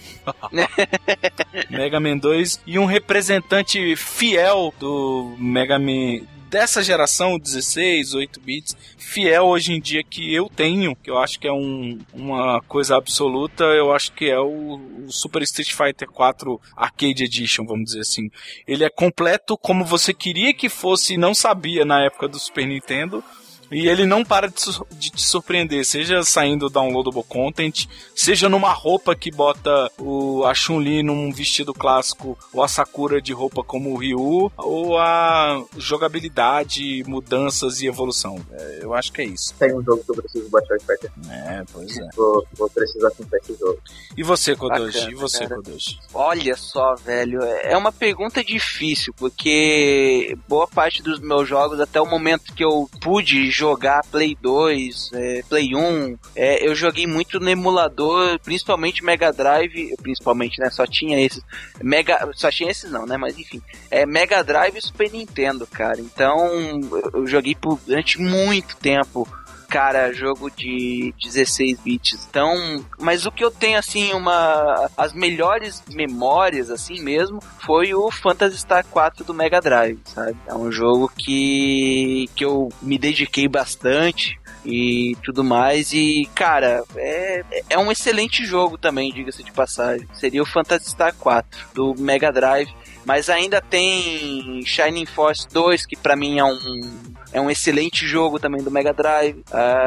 Mega Man 2 e um representante fiel do Mega Man dessa geração, 16, 8 bits, fiel hoje em dia que eu tenho, que eu acho que é uma coisa absoluta, eu acho que é o Super Street Fighter 4 Arcade Edition, vamos dizer assim. Ele é completo como você queria que fosse e não sabia na época do Super Nintendo. E ele não para de te surpreender, seja saindo downloadable content, seja numa roupa que bota a Chun-Li num vestido clássico, ou a Sakura de roupa como o Ryu, ou a jogabilidade, mudanças e evolução. Eu acho que é isso. Tem um jogo que eu preciso baixar o Fighter. Pois é. Vou precisar comprar esse jogo. E você, Kodoji? Bacana, Kodoji? Olha só, velho, é uma pergunta difícil, porque boa parte dos meus jogos, até o momento que eu pude jogar Play 2, Play 1, eu joguei muito no emulador, principalmente Mega Drive, né, só tinha esses não, né, mas enfim, Mega Drive e Super Nintendo, cara, então eu joguei durante muito tempo, cara, jogo de 16 bits. Então, mas o que eu tenho, assim, as melhores memórias, assim mesmo, foi o Phantasy Star 4 do Mega Drive, sabe? É um jogo que eu me dediquei bastante e tudo mais, e, cara, é um excelente jogo também, diga-se de passagem. Seria o Phantasy Star 4 do Mega Drive, mas ainda tem Shining Force 2, que pra mim é um excelente jogo também do Mega Drive.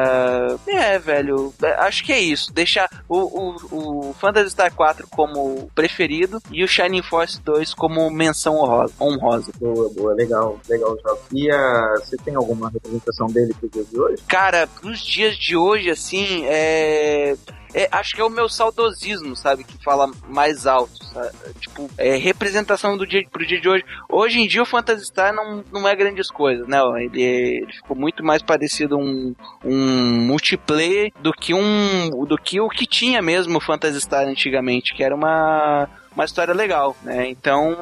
Velho, acho que é isso. Deixar o Phantasy Star 4 como preferido e o Shining Force 2 como menção honrosa. Boa, legal o jogo. E você tem alguma representação dele pro dia de hoje? Cara, pros dias de hoje, assim, acho que é o meu saudosismo, sabe, que fala mais alto, sabe? Tipo, representação pro dia de hoje. Hoje em dia o Phantasy Star não é grandes coisas, né? Ele ficou muito mais parecido um multiplayer do que o que tinha mesmo o Phantasy Star antigamente, que era uma história legal, né? Então,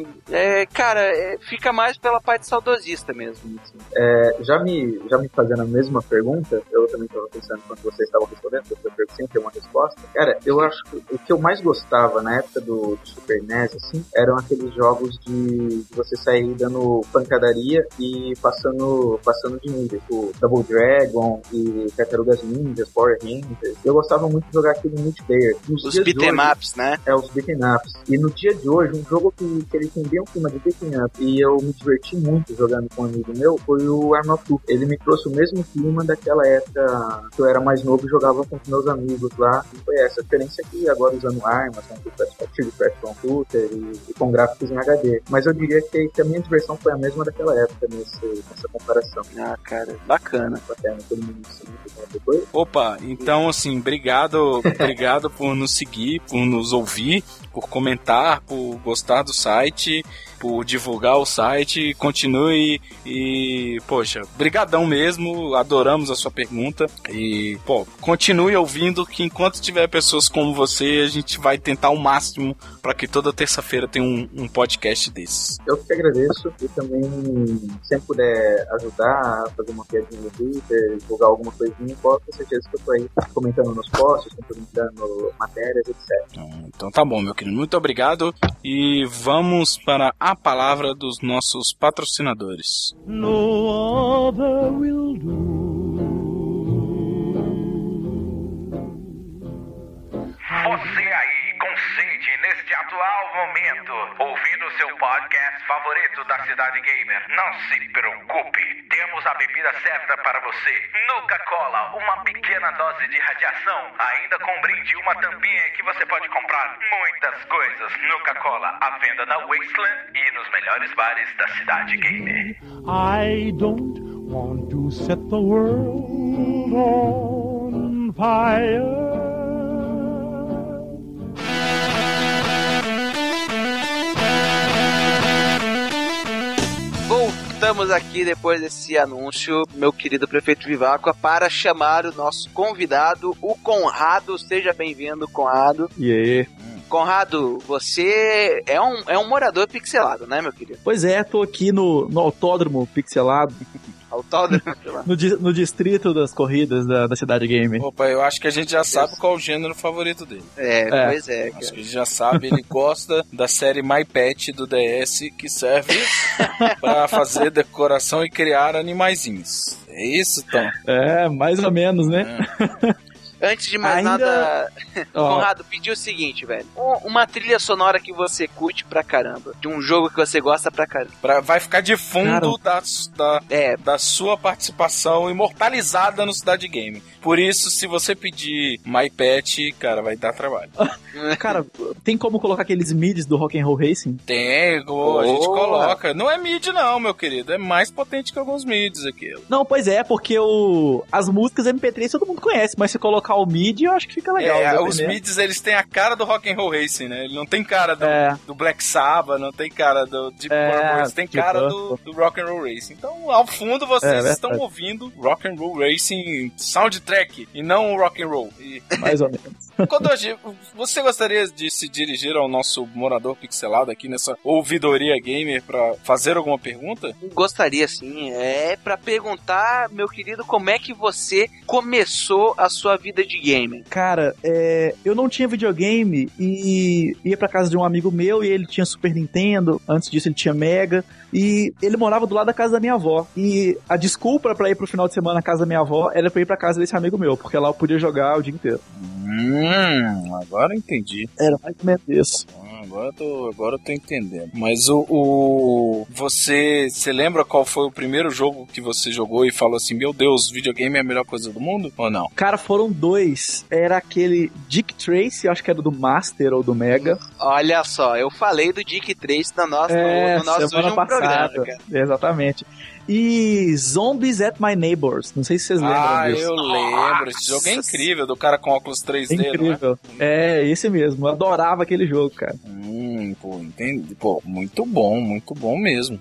fica mais pela parte saudosista mesmo. Assim. Já me fazendo a mesma pergunta, eu também estava pensando enquanto vocês estavam respondendo, porque eu pergunto sempre uma resposta. Cara, eu acho que o que eu mais gostava na época do Super NES, assim, eram aqueles jogos de você sair dando pancadaria e passando de nível, tipo Double Dragon e Tartarugas Ninjas, Power Rangers. Eu gostava muito de jogar aquele multiplayer. Os beat'em ups, né? Os beat'em ups. E no dia de hoje, um jogo que ele tem bem um clima de beat'em up e eu me diverti muito jogando com um amigo meu foi o Arma 2. Ele me trouxe o mesmo clima daquela época que eu era mais novo e jogava com os meus amigos lá. E foi essa. A diferença é que agora usando armas, com perspectiva de Crash Computer e com gráficos em HD. Mas eu diria que a minha diversão foi a mesma daquela época nessa comparação. Ah, cara, bacana. Opa, então assim, obrigado por nos seguir, por nos ouvir, por comentar, por gostar do site, por divulgar o site. Continue e, poxa, brigadão mesmo, adoramos a sua pergunta e, pô, continue ouvindo, que enquanto tiver pessoas como você, a gente vai tentar o máximo para que toda terça-feira tenha um podcast desses. Eu que agradeço e também, sempre puder ajudar a fazer uma piadinha no Twitter, divulgar alguma coisinha, pode ter certeza que eu tô aí comentando nos posts, comentando matérias, etc. Então tá bom, meu querido, muito obrigado e vamos para a palavra dos nossos patrocinadores. No other will do. Você aí com sede neste atual momento, ouvindo o seu podcast favorito da Cidade Gamer, não se preocupe, temos a bebida certa para você. Nuka-Cola, uma pequena dose de radiação, ainda com brinde e uma tampinha que você pode comprar muitas coisas. Nuka-Cola, à venda na Wasteland e nos melhores bares da Cidade Gamer. I don't want to set the world on fire. Voltamos aqui depois desse anúncio, meu querido prefeito Viváqua, para chamar o nosso convidado, o Conrado. Seja bem-vindo, Conrado. E aí? Conrado, você é um morador pixelado, né, meu querido? Pois é, tô aqui no autódromo pixelado. Autódromo? no distrito das corridas da Cidade Gamer. Opa, eu acho que a gente já sabe qual é o gênero favorito dele. Pois é. Cara. Acho que a gente já sabe, ele gosta da série My Pet do DS, que serve pra fazer decoração e criar animaizinhos. É isso, Tom? É, mais ou menos, né? Antes de mais nada, Conrado, pediu o seguinte, velho. Uma trilha sonora que você curte pra caramba. De um jogo que você gosta pra caramba. Vai ficar de fundo da sua participação imortalizada no Cidade Game. Por isso, se você pedir My Pet, cara, vai dar trabalho. Cara, tem como colocar aqueles mids do Rock'n'Roll Racing? Tem, a gente coloca. Não é mid não, meu querido. É mais potente que alguns mids aquilo. Não, pois é, porque as músicas MP3 todo mundo conhece, mas se colocar o mid, eu acho que fica legal. Os mids, eles têm a cara do Rock'n'Roll Racing, né? Ele não tem cara do Black Sabbath, não tem cara do Deep Purple, eles têm cara do Rock'n'Roll Racing. Então, ao fundo, vocês estão ouvindo Rock'n'Roll Racing Soundtrack e não Rock'n'Roll. Mais ou menos. Kodoji, você gostaria de se dirigir ao nosso morador pixelado aqui nessa ouvidoria gamer pra fazer alguma pergunta? Gostaria, sim. É pra perguntar, meu querido, como é que você começou a sua vida de gamer? Cara, eu não tinha videogame e ia pra casa de um amigo meu e ele tinha Super Nintendo, antes disso ele tinha Mega, e ele morava do lado da casa da minha avó. E a desculpa pra ir pro final de semana na casa da minha avó era pra ir pra casa desse amigo meu, porque lá eu podia jogar o dia inteiro. Agora eu entendi. Era mais ou menos isso. Agora eu tô entendendo. Mas você lembra qual foi o primeiro jogo que você jogou e falou assim, meu Deus, videogame é a melhor coisa do mundo? Ou não? Cara, foram dois. Era aquele Dick Tracy, acho que era do Master ou do Mega. Olha só, eu falei do Dick Tracy no nosso último programa, cara. Exatamente. E Zombies at My Neighbors. Não sei se vocês lembram disso. Eu lembro. Esse jogo é incrível, do cara com óculos 3D, incrível. Não é? Esse mesmo. Eu adorava aquele jogo, cara. Entendi. Muito bom mesmo.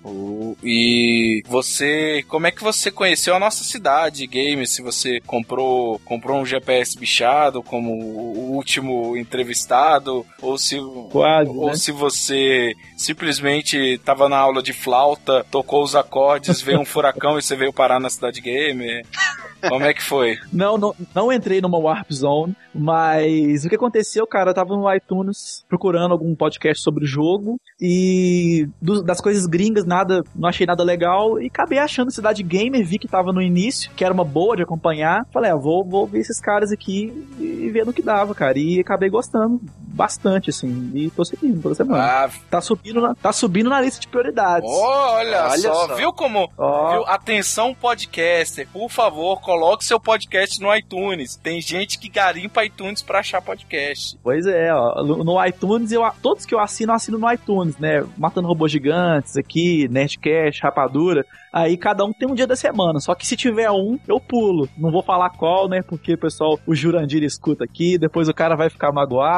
E você, como é que você conheceu a nossa cidade, game? Se você comprou um GPS bichado como o último entrevistado, ou se se você simplesmente tava na aula de flauta, tocou os acordes, veio um furacão e você veio parar na cidade gamer. Como é que foi? Não entrei numa Warp Zone, mas o que aconteceu, cara, eu tava no iTunes procurando algum podcast sobre o jogo e das coisas gringas não achei nada legal e acabei achando Cidade Gamer, vi que tava no início, que era uma boa de acompanhar. Falei, vou ver esses caras aqui e ver no que dava, cara. E acabei gostando bastante, assim, e tô seguindo toda semana. Tá subindo na lista de prioridades. Olha só, viu como... Viu? Atenção, podcaster, por favor, coloque seu podcast no iTunes. Tem gente que garimpa iTunes pra achar podcast. Pois é, no iTunes, todos que eu assino no iTunes, né? Matando Robôs Gigantes aqui, Nerdcast, Rapadura. Aí cada um tem um dia da semana. Só que se tiver eu pulo. Não vou falar qual, né? Porque o pessoal, o Jurandir escuta aqui, depois o cara vai ficar magoado. Mas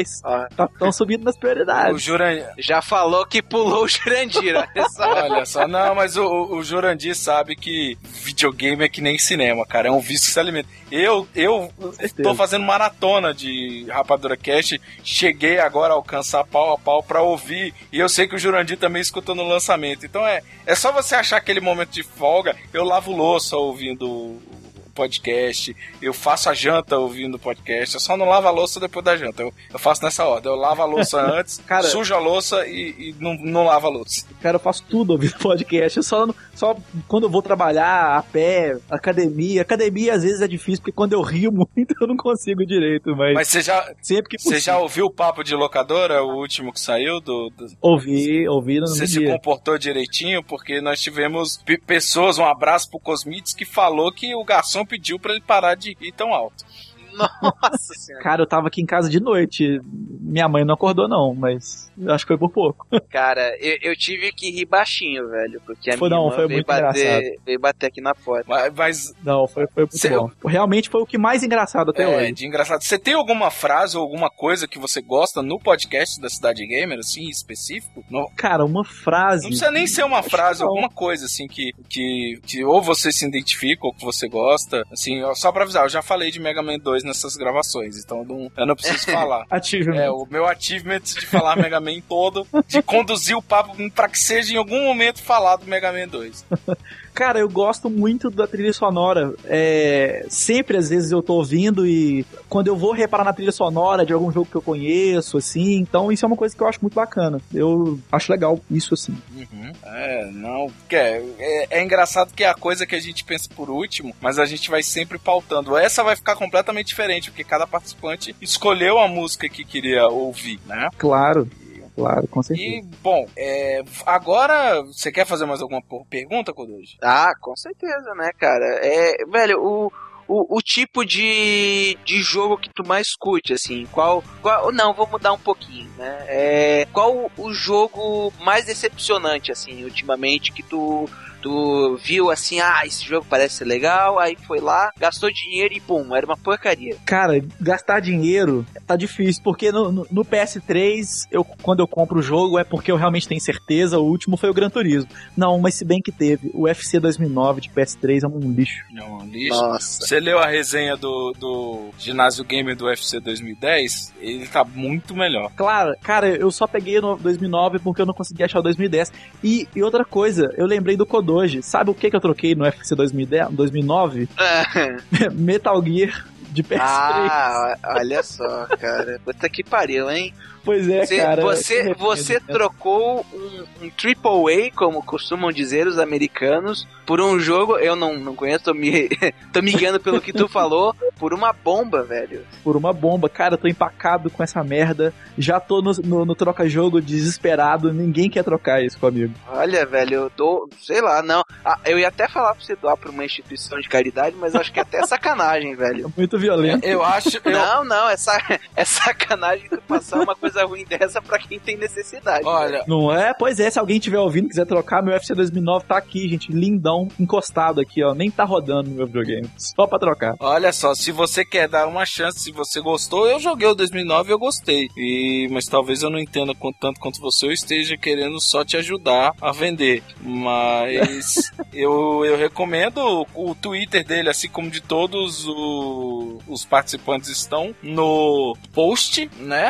mais. Estão subindo nas prioridades. O Jurandir já falou que pulou o Jurandir. Olha só, não, mas o Jurandir sabe que videogame é que nem cinema, cara. É um vício que se alimenta. Eu tô fazendo maratona de Rapadura Cast. Cheguei agora a alcançar pau a pau pra ouvir. E eu sei que o Jurandir também escutou no lançamento. Então é só você achar aquele momento de folga. Eu lavo louça ouvindo podcast, eu faço a janta ouvindo o podcast, eu só não lavo a louça depois da janta, eu faço nessa ordem, eu lavo a louça antes, cara, sujo a louça e não lavo a louça. Cara, eu faço tudo ouvindo podcast, eu só quando eu vou trabalhar a pé, academia às vezes é difícil, porque quando eu rio muito eu não consigo direito, mas você já ouviu o Papo de Locadora, o último que saiu? Ouvi no Você se comportou direitinho, porque nós tivemos pessoas, um abraço pro Cosmites, que falou que o garçom pediu pra ele parar de ir tão alto. Nossa senhora. Cara, eu tava aqui em casa de noite. Minha mãe não acordou, não, mas eu acho que foi por pouco. Cara, eu tive que rir baixinho, velho, porque a foi minha irmã veio bater aqui na porta. Mas não, foi muito bom. Realmente foi o que mais engraçado até hoje. De engraçado. Você tem alguma frase ou alguma coisa que você gosta no podcast da Cidade Gamer, assim, específico? No... Cara, uma frase... Não precisa nem ser uma frase, alguma coisa, assim, que ou você se identifica ou que você gosta. Assim, só pra avisar, eu já falei de Mega Man 2 nessas gravações, então eu não preciso falar. Achievement. O meu achievement de falar Mega Man todo, de conduzir o papo pra que seja em algum momento falado Mega Man 2. Cara, eu gosto muito da trilha sonora. Sempre, às vezes, eu tô ouvindo e quando eu vou reparar na trilha sonora de algum jogo que eu conheço, assim, então isso é uma coisa que eu acho muito bacana. Eu acho legal isso, assim. Uhum. É engraçado que é a coisa que a gente pensa por último, mas a gente vai sempre pautando. Essa vai ficar completamente diferente, porque cada participante escolheu a música que queria ouvir, né? Claro, com certeza. E, bom, agora, você quer fazer mais alguma pergunta, Kodoji? Ah, com certeza, né, cara? Velho, o tipo de jogo que tu mais curte, assim, qual... Não, vou mudar um pouquinho, né? Qual o jogo mais decepcionante, assim, ultimamente, que tu viu assim, esse jogo parece ser legal, aí foi lá, gastou dinheiro e pum, era uma porcaria. Cara, gastar dinheiro tá difícil, porque no PS3, quando eu compro o jogo é porque eu realmente tenho certeza, o último foi o Gran Turismo. Não, mas se bem que teve, o UFC 2009 de PS3 é um lixo. É um lixo? Nossa. Você leu a resenha do Ginásio Gamer do UFC 2010? Ele tá muito melhor. Claro, cara, eu só peguei no 2009 porque eu não consegui achar o 2010. E outra coisa, eu lembrei do Kodoji. Sabe o que eu troquei no UFC 2009? Metal Gear de PS3. Olha só, cara. Puta que pariu, hein? Pois é, cara. Você trocou um AAA, como costumam dizer os americanos, por um jogo, eu não conheço, tô me guiando pelo que tu falou, por uma bomba, velho. Por uma bomba. Cara, eu tô empacado com essa merda. Já tô no troca-jogo desesperado. Ninguém quer trocar isso comigo. Olha, velho, eu dou... Sei lá, não. Eu ia até falar pra você doar pra uma instituição de caridade, mas acho que é até sacanagem, velho. É muito violento. Eu acho... Não, é sacanagem tu passar uma coisa ruim dessa pra quem tem necessidade. Olha... Não é? Pois é, se alguém tiver ouvindo, quiser trocar, meu UFC 2009 tá aqui, gente, lindão, encostado aqui, ó. Nem tá rodando no meu videogame. Só pra trocar. Olha só, se você quer dar uma chance, se você gostou, eu joguei o 2009 e eu gostei. Mas talvez eu não entenda tanto quanto você, eu esteja querendo só te ajudar a vender. Mas eu recomendo o Twitter dele, assim como de todos os participantes estão no post, né?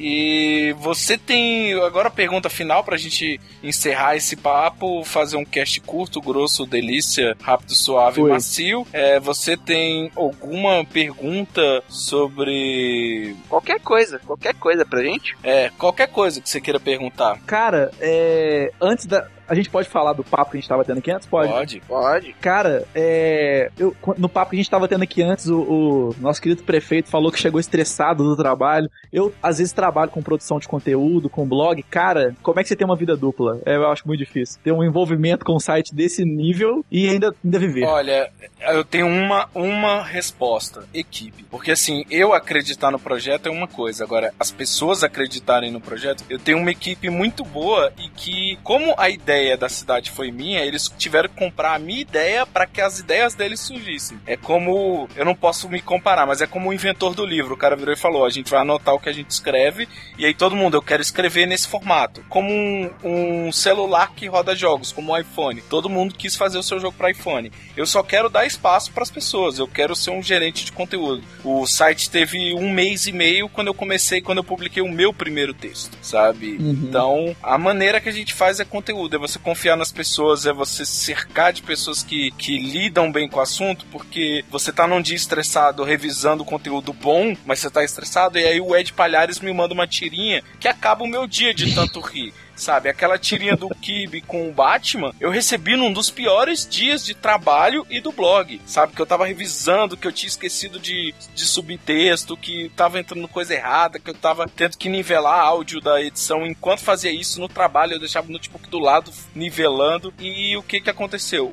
E você tem agora a pergunta final pra gente encerrar esse papo, fazer um cast curto, grosso, delícia, rápido, suave, macio. Você tem alguma pergunta sobre... Qualquer coisa pra gente? Qualquer coisa que você queira perguntar. Cara, antes da... A gente pode falar do papo que a gente tava tendo aqui antes? Pode. Cara, no papo que a gente tava tendo aqui antes, o nosso querido prefeito falou que chegou estressado do trabalho. Eu, às vezes, trabalho com produção de conteúdo, com blog. Cara, como é que você tem uma vida dupla? Eu acho muito difícil. Ter um envolvimento com um site desse nível e ainda viver. Olha, eu tenho uma resposta. Equipe. Porque, assim, eu acreditar no projeto é uma coisa. Agora, as pessoas acreditarem no projeto, eu tenho uma equipe muito boa e que, como a ideia ideia da cidade foi minha, eles tiveram que comprar a minha ideia para que as ideias deles surgissem. É como, eu não posso me comparar, mas é como o inventor do livro. O cara virou e falou, a gente vai anotar o que a gente escreve, e aí todo mundo, eu quero escrever nesse formato. Como um celular que roda jogos, como o iPhone. Todo mundo quis fazer o seu jogo para iPhone. Eu só quero dar espaço para as pessoas, eu quero ser um gerente de conteúdo. O site teve 1 mês e meio quando eu publiquei o meu primeiro texto, sabe? Então, a maneira que a gente faz é conteúdo, é você confiar nas pessoas, é você cercar de pessoas que lidam bem com o assunto, porque você tá num dia estressado revisando conteúdo bom, mas você tá estressado, e aí o Ed Palhares me manda uma tirinha que acaba o meu dia de tanto rir. Sabe, aquela tirinha do Kirby com o Batman, eu recebi num dos piores dias de trabalho e do blog, sabe, que eu tava revisando, que eu tinha esquecido de subtexto, que tava entrando coisa errada, que eu tava tendo que nivelar áudio da edição, enquanto fazia isso no trabalho, eu deixava o notebook do lado, nivelando, e o que aconteceu?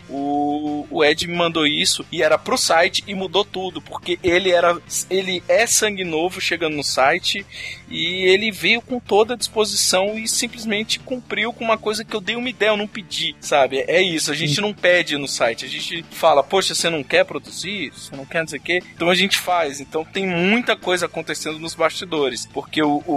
O Ed me mandou isso, e era pro site, e mudou tudo, porque ele é sangue novo chegando no site, e ele veio com toda a disposição e simplesmente cumpriu com uma coisa que eu dei uma ideia, eu não pedi, sabe? É isso, a gente não pede no site, a gente fala, poxa, você não quer produzir? Você não quer não sei o quê? Então a gente faz, então tem muita coisa acontecendo nos bastidores, porque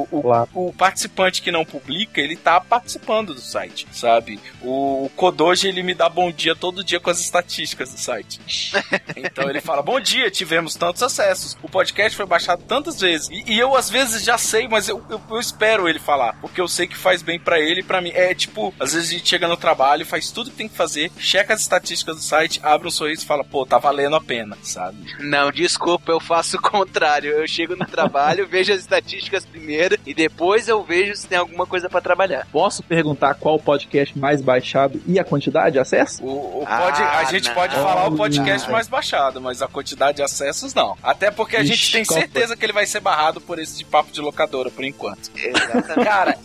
o participante que não publica, ele tá participando do site, sabe? O Kodoji, ele me dá bom dia todo dia com as estatísticas do site. Então ele fala, bom dia, tivemos tantos acessos, o podcast foi baixado tantas vezes, e eu às vezes já sei, mas eu espero ele falar, porque eu sei que faz bem pra ele e pra mim. É tipo, às vezes a gente chega no trabalho, faz tudo que tem que fazer, checa as estatísticas do site, abre um sorriso e fala, pô, tá valendo a pena, sabe? Não, desculpa, eu faço o contrário. Eu chego no trabalho, vejo as estatísticas primeiro e depois eu vejo se tem alguma coisa pra trabalhar. Posso perguntar qual o podcast mais baixado e a quantidade de acesso? A gente pode falar o podcast mais baixado, mas a quantidade de acessos não. Até porque a gente tem certeza que ele vai ser barrado por esse papo de locadora, por enquanto. Exatamente. Cara,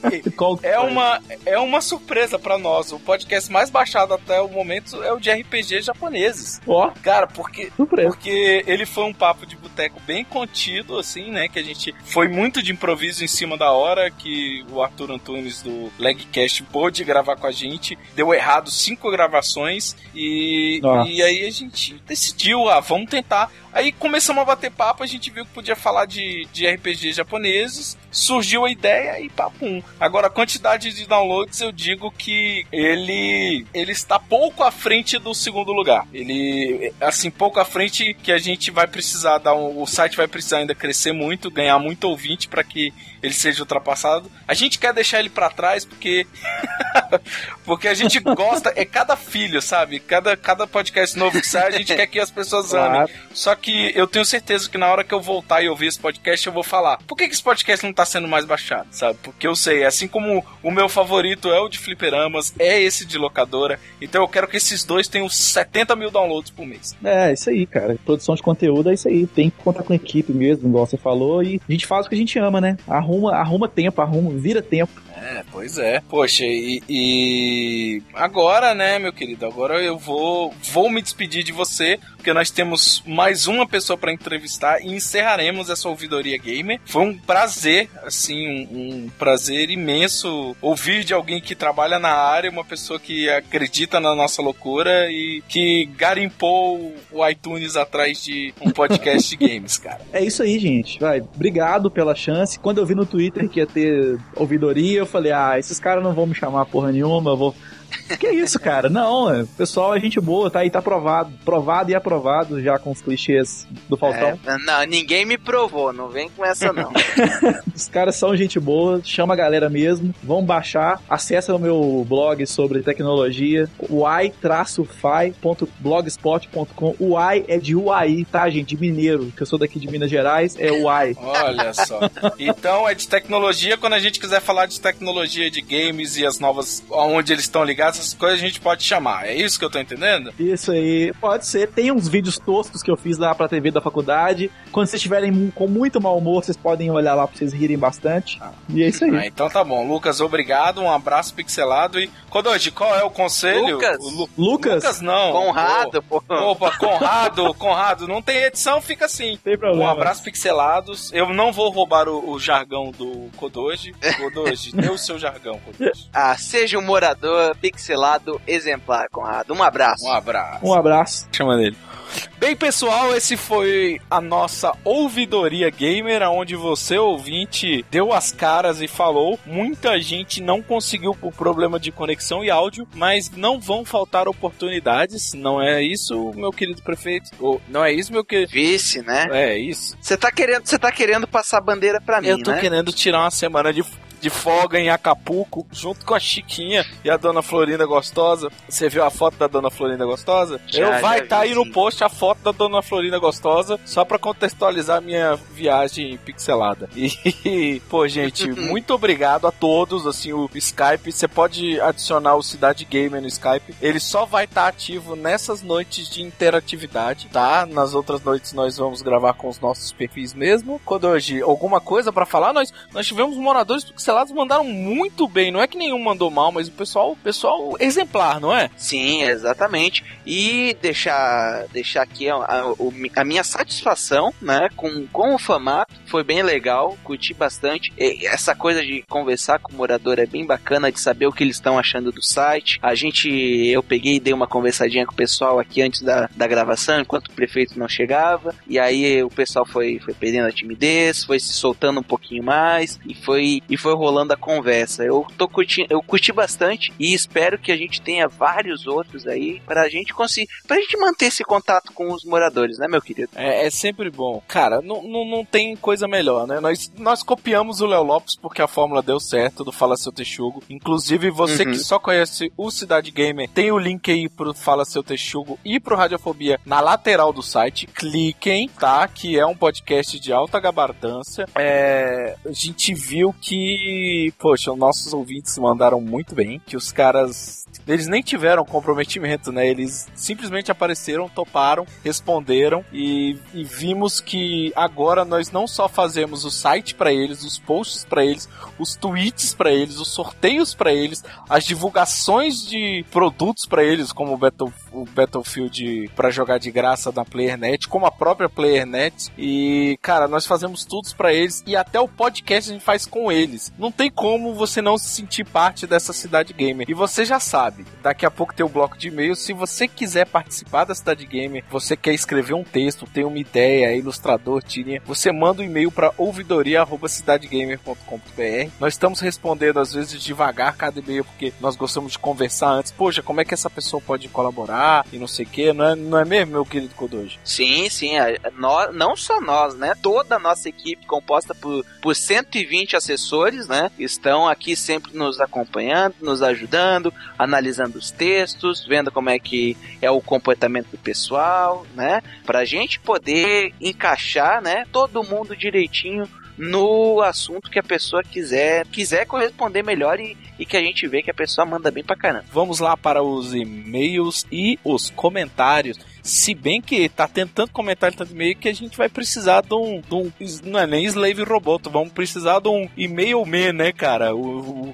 é uma surpresa pra nós. O podcast mais baixado até o momento é o de RPG japoneses. Cara, porque ele foi um papo de boteco bem contido, assim, né? Que a gente foi muito de improviso em cima da hora, que o Arthur Antunes do Legcast pôde gravar com a gente. Deu errado 5 gravações e aí a gente decidiu, vamos tentar. Aí começamos a bater papo, a gente viu que podia falar de RPG japoneses, surgiu a ideia e papum. Agora, a quantidade de downloads, eu digo que ele está pouco à frente do segundo lugar. Ele, assim, pouco à frente que a gente vai precisar o site vai precisar ainda crescer muito, ganhar muito ouvinte para que ele seja ultrapassado. A gente quer deixar ele para trás porque porque a gente gosta, é cada filho, sabe? Cada podcast novo que sai, a gente quer que as pessoas amem. Só que eu tenho certeza que na hora que eu voltar e ouvir esse podcast, eu vou falar, por que esse podcast não tá sendo mais baixado, sabe? Porque eu sei, assim como o meu favorito é o de fliperamas, é esse de locadora, então eu quero que esses dois tenham 70 mil downloads por mês. É, isso aí, cara. Produção de conteúdo é isso aí. Tem que contar com a equipe mesmo, igual você falou, e a gente faz o que a gente ama, né? Arruma tempo, vira tempo. É, pois é. Poxa, e agora, né, meu querido, agora eu vou me despedir de você, porque nós temos mais uma pessoa para entrevistar e encerraremos essa ouvidoria gamer. Foi um prazer, assim, um prazer imenso ouvir de alguém que trabalha na área, uma pessoa que acredita na nossa loucura e que garimpou o iTunes atrás de um podcast de games, cara. É isso aí, gente. Obrigado pela chance. Quando eu vi no Twitter que ia ter ouvidoria, eu falei, esses caras não vão me chamar porra nenhuma, eu vou... Que isso, cara? Não, pessoal é gente boa, tá aí, tá provado e aprovado já com os clichês do Faustão. Não, ninguém me provou, não vem com essa não. Os caras são gente boa, chama a galera mesmo, vão baixar, acessa o meu blog sobre tecnologia, uai-fi.blogspot.com. Uai é de Uai, tá, gente? De mineiro, que eu sou daqui de Minas Gerais, é Uai. Olha só. Então é de tecnologia, quando a gente quiser falar de tecnologia de games e as novas, onde eles estão ligados, essas coisas a gente pode chamar. É isso que eu tô entendendo? Isso aí, pode ser. Tem uns vídeos toscos que eu fiz lá pra TV da faculdade. Quando vocês estiverem com muito mau humor, vocês podem olhar lá pra vocês rirem bastante. E é isso aí. Então tá bom. Lucas, obrigado. Um abraço pixelado. E Kodoji, qual é o conselho? Lucas? Lucas não. Conrado, pô. Opa, Conrado. Não tem edição, fica assim. Tem problema. Um abraço pixelados. Eu não vou roubar o jargão do Kodoji. Kodoji, dê o seu jargão, Kodoji. Seja um morador, pixelado exemplar, Conrado. Um abraço. Um abraço. Chama dele. Bem, pessoal, esse foi a nossa ouvidoria gamer, onde você, ouvinte, deu as caras e falou. Muita gente não conseguiu por problema de conexão e áudio, mas não vão faltar oportunidades. Não é isso, meu querido prefeito? Não é isso, meu querido? Vice, né? É isso. Você tá querendo passar a bandeira pra mim, né? Eu tô querendo tirar uma semana de folga em Acapulco, junto com a Chiquinha e a Dona Florinda Gostosa. Você viu a foto da Dona Florinda Gostosa? Vai estar aí no post a foto da Dona Florinda Gostosa, só pra contextualizar a minha viagem pixelada. E, pô, gente, muito obrigado a todos. Assim, o Skype, você pode adicionar o Cidade Gamer no Skype. Ele só vai estar ativo nessas noites de interatividade, tá? Nas outras noites nós vamos gravar com os nossos perfis mesmo. Quando hoje alguma coisa pra falar, nós tivemos moradores pixelados mandaram muito bem, não é que nenhum mandou mal, mas o pessoal exemplar, não é? Sim, exatamente. E deixar aqui a minha satisfação, né, com o Famato, foi bem legal, curti bastante. E essa coisa de conversar com o morador é bem bacana, de saber o que eles estão achando do site. Eu peguei e dei uma conversadinha com o pessoal aqui antes da gravação, enquanto o prefeito não chegava, e aí o pessoal foi perdendo a timidez, foi se soltando um pouquinho mais, e foi rolando a conversa. Eu curti bastante e espero que a gente tenha vários outros aí pra gente manter esse contato com os moradores, né, meu querido? É sempre bom. Cara, não tem coisa melhor, né? Nós copiamos o Léo Lopes porque a fórmula deu certo do Fala Seu Texugo. Inclusive, você que só conhece o Cidade Gamer, tem o link aí pro Fala Seu Texugo e pro Radiofobia na lateral do site. Cliquem, tá? Que é um podcast de alta gabardância. A gente viu que poxa, os nossos ouvintes mandaram muito bem, que os caras, eles nem tiveram comprometimento, né? Eles simplesmente apareceram, toparam, responderam e vimos que agora nós não só fazemos o site pra eles, os posts pra eles, os tweets pra eles, os sorteios pra eles, as divulgações de produtos pra eles, como o Battlefield pra jogar de graça na PlayerNet, como a própria PlayerNet, e cara, nós fazemos tudo pra eles e até o podcast a gente faz com eles. Não tem como você não se sentir parte dessa Cidade Gamer. E você já sabe, daqui a pouco tem o bloco de e-mail. Se você quiser participar da Cidade Gamer, você quer escrever um texto, tem uma ideia, ilustrador, tirinha, você manda um e-mail para ouvidoria@cidadegamer.com.br. Nós estamos respondendo às vezes devagar cada e-mail, porque nós gostamos de conversar antes. Poxa, como é que essa pessoa pode colaborar e não sei o que, não é mesmo, meu querido Kodoji? Sim, não só nós, né? Toda a nossa equipe composta por 120 assessores, né? Estão aqui sempre nos acompanhando, nos ajudando, analisando os textos, vendo como é que é o comportamento do pessoal, né? Pra gente poder encaixar, né, todo mundo direitinho no assunto que a pessoa quiser corresponder melhor e que a gente vê que a pessoa manda bem pra caramba. Vamos lá para os e-mails e os comentários. Se bem que tá tendo tanto comentário, tanto e-mail, que a gente vai precisar de um não é nem Slave Roboto, vamos precisar de um e-mail man, né, cara? O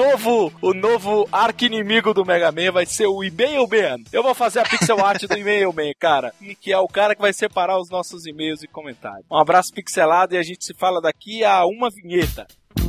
novo arqui-inimigo do Mega Man vai ser o e-mail man. Eu vou fazer a pixel art do e-mail man, cara, que é o cara que vai separar os nossos e-mails e comentários. Um abraço pixelado e a gente se fala daqui a uma vinheta.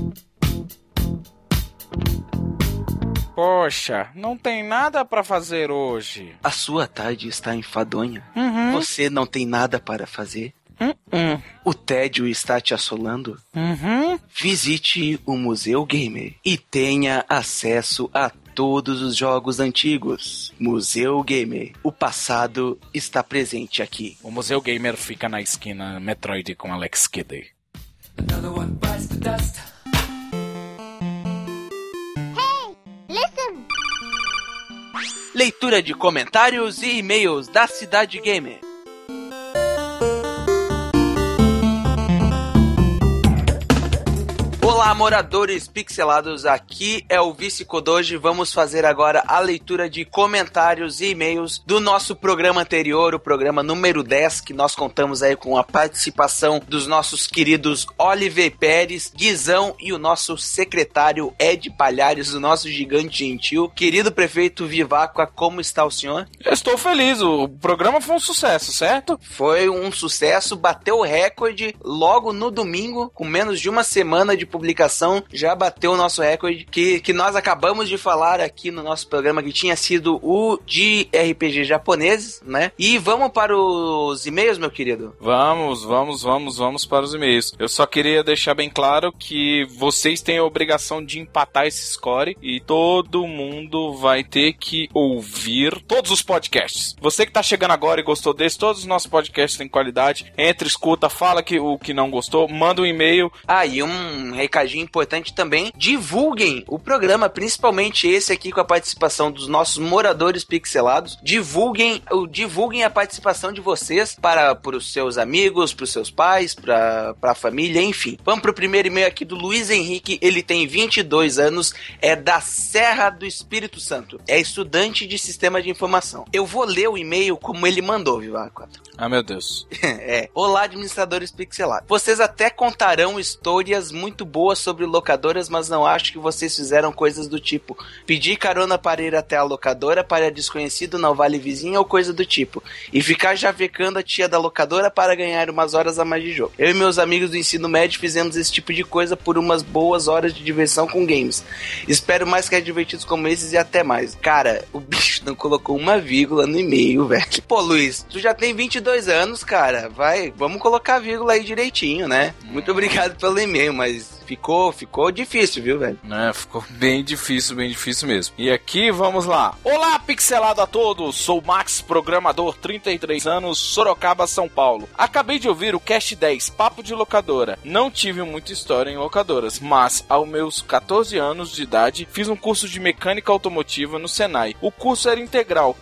Poxa, não tem nada pra fazer hoje. A sua tarde está enfadonha? Você não tem nada para fazer? O tédio está te assolando? Visite o Museu Gamer e tenha acesso a todos os jogos antigos. Museu Gamer. O passado está presente aqui. O Museu Gamer fica na esquina Metroid com Alex Kidd. Leitura de comentários e e-mails da Cidade Gamer. Olá, moradores pixelados, aqui é o Vice Kodoji. Vamos fazer agora a leitura de comentários e e-mails do nosso programa anterior, o programa número 10, que nós contamos aí com a participação dos nossos queridos Oliver Pérez, Guizão e o nosso secretário Ed Palhares, o nosso gigante gentil. Querido prefeito Viváqua, como está o senhor? Eu estou feliz, o programa foi um sucesso, certo? Foi um sucesso, bateu o recorde logo no domingo, com menos de uma semana de publicação. publicação já bateu o nosso recorde, que nós acabamos de falar aqui no nosso programa, que tinha sido o de RPG japoneses, né? E vamos para os e-mails, meu querido? Vamos para os e-mails. Eu só queria deixar bem claro que vocês têm a obrigação de empatar esse score e todo mundo vai ter que ouvir todos os podcasts. Você que tá chegando agora e gostou desse, todos os nossos podcasts têm qualidade. Entra, escuta, fala o que não gostou, manda um e-mail. E um recadinho importante também, divulguem o programa, principalmente esse aqui com a participação dos nossos moradores pixelados. Divulguem a participação de vocês para os seus amigos, para os seus pais, para a família, enfim. Vamos pro primeiro e-mail aqui do Luiz Henrique, ele tem 22 anos, é da Serra do Espírito Santo, é estudante de sistema de informação. Eu vou ler o e-mail como ele mandou, viu, A4? Meu Deus. Olá, administradores pixelados. Vocês até contarão histórias muito boas sobre locadoras, mas não acho que vocês fizeram coisas do tipo pedir carona para ir até a locadora para desconhecido não vale vizinho ou coisa do tipo, e ficar javecando a tia da locadora para ganhar umas horas a mais de jogo. Eu e meus amigos do ensino médio fizemos esse tipo de coisa por umas boas horas de diversão com games. Espero mais que divertidos como esses e até mais. Cara, o bicho não colocou uma vírgula no e-mail, velho. Pô, Luiz, tu já tem 22 anos, cara. Vamos colocar a vírgula aí direitinho, né? Muito obrigado pelo e-mail, mas ficou difícil, viu, velho? Ficou bem difícil mesmo. E aqui, vamos lá. Olá, pixelado a todos. Sou Max, programador, 33 anos, Sorocaba, São Paulo. Acabei de ouvir o Cast 10, Papo de Locadora. Não tive muita história em locadoras, mas aos meus 14 anos de idade, fiz um curso de mecânica automotiva no Senai. O curso era integral,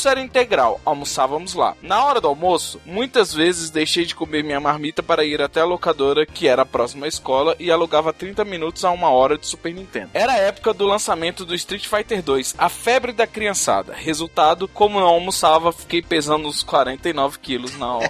almoçávamos lá. Na hora do almoço, muitas vezes deixei de comer minha marmita para ir até a locadora, que era próxima à escola, e alugar 30 minutos a 1 hora de Super Nintendo. Era a época do lançamento do Street Fighter 2, a febre da criançada. Resultado, como eu almoçava, fiquei pesando uns 49 quilos na hora.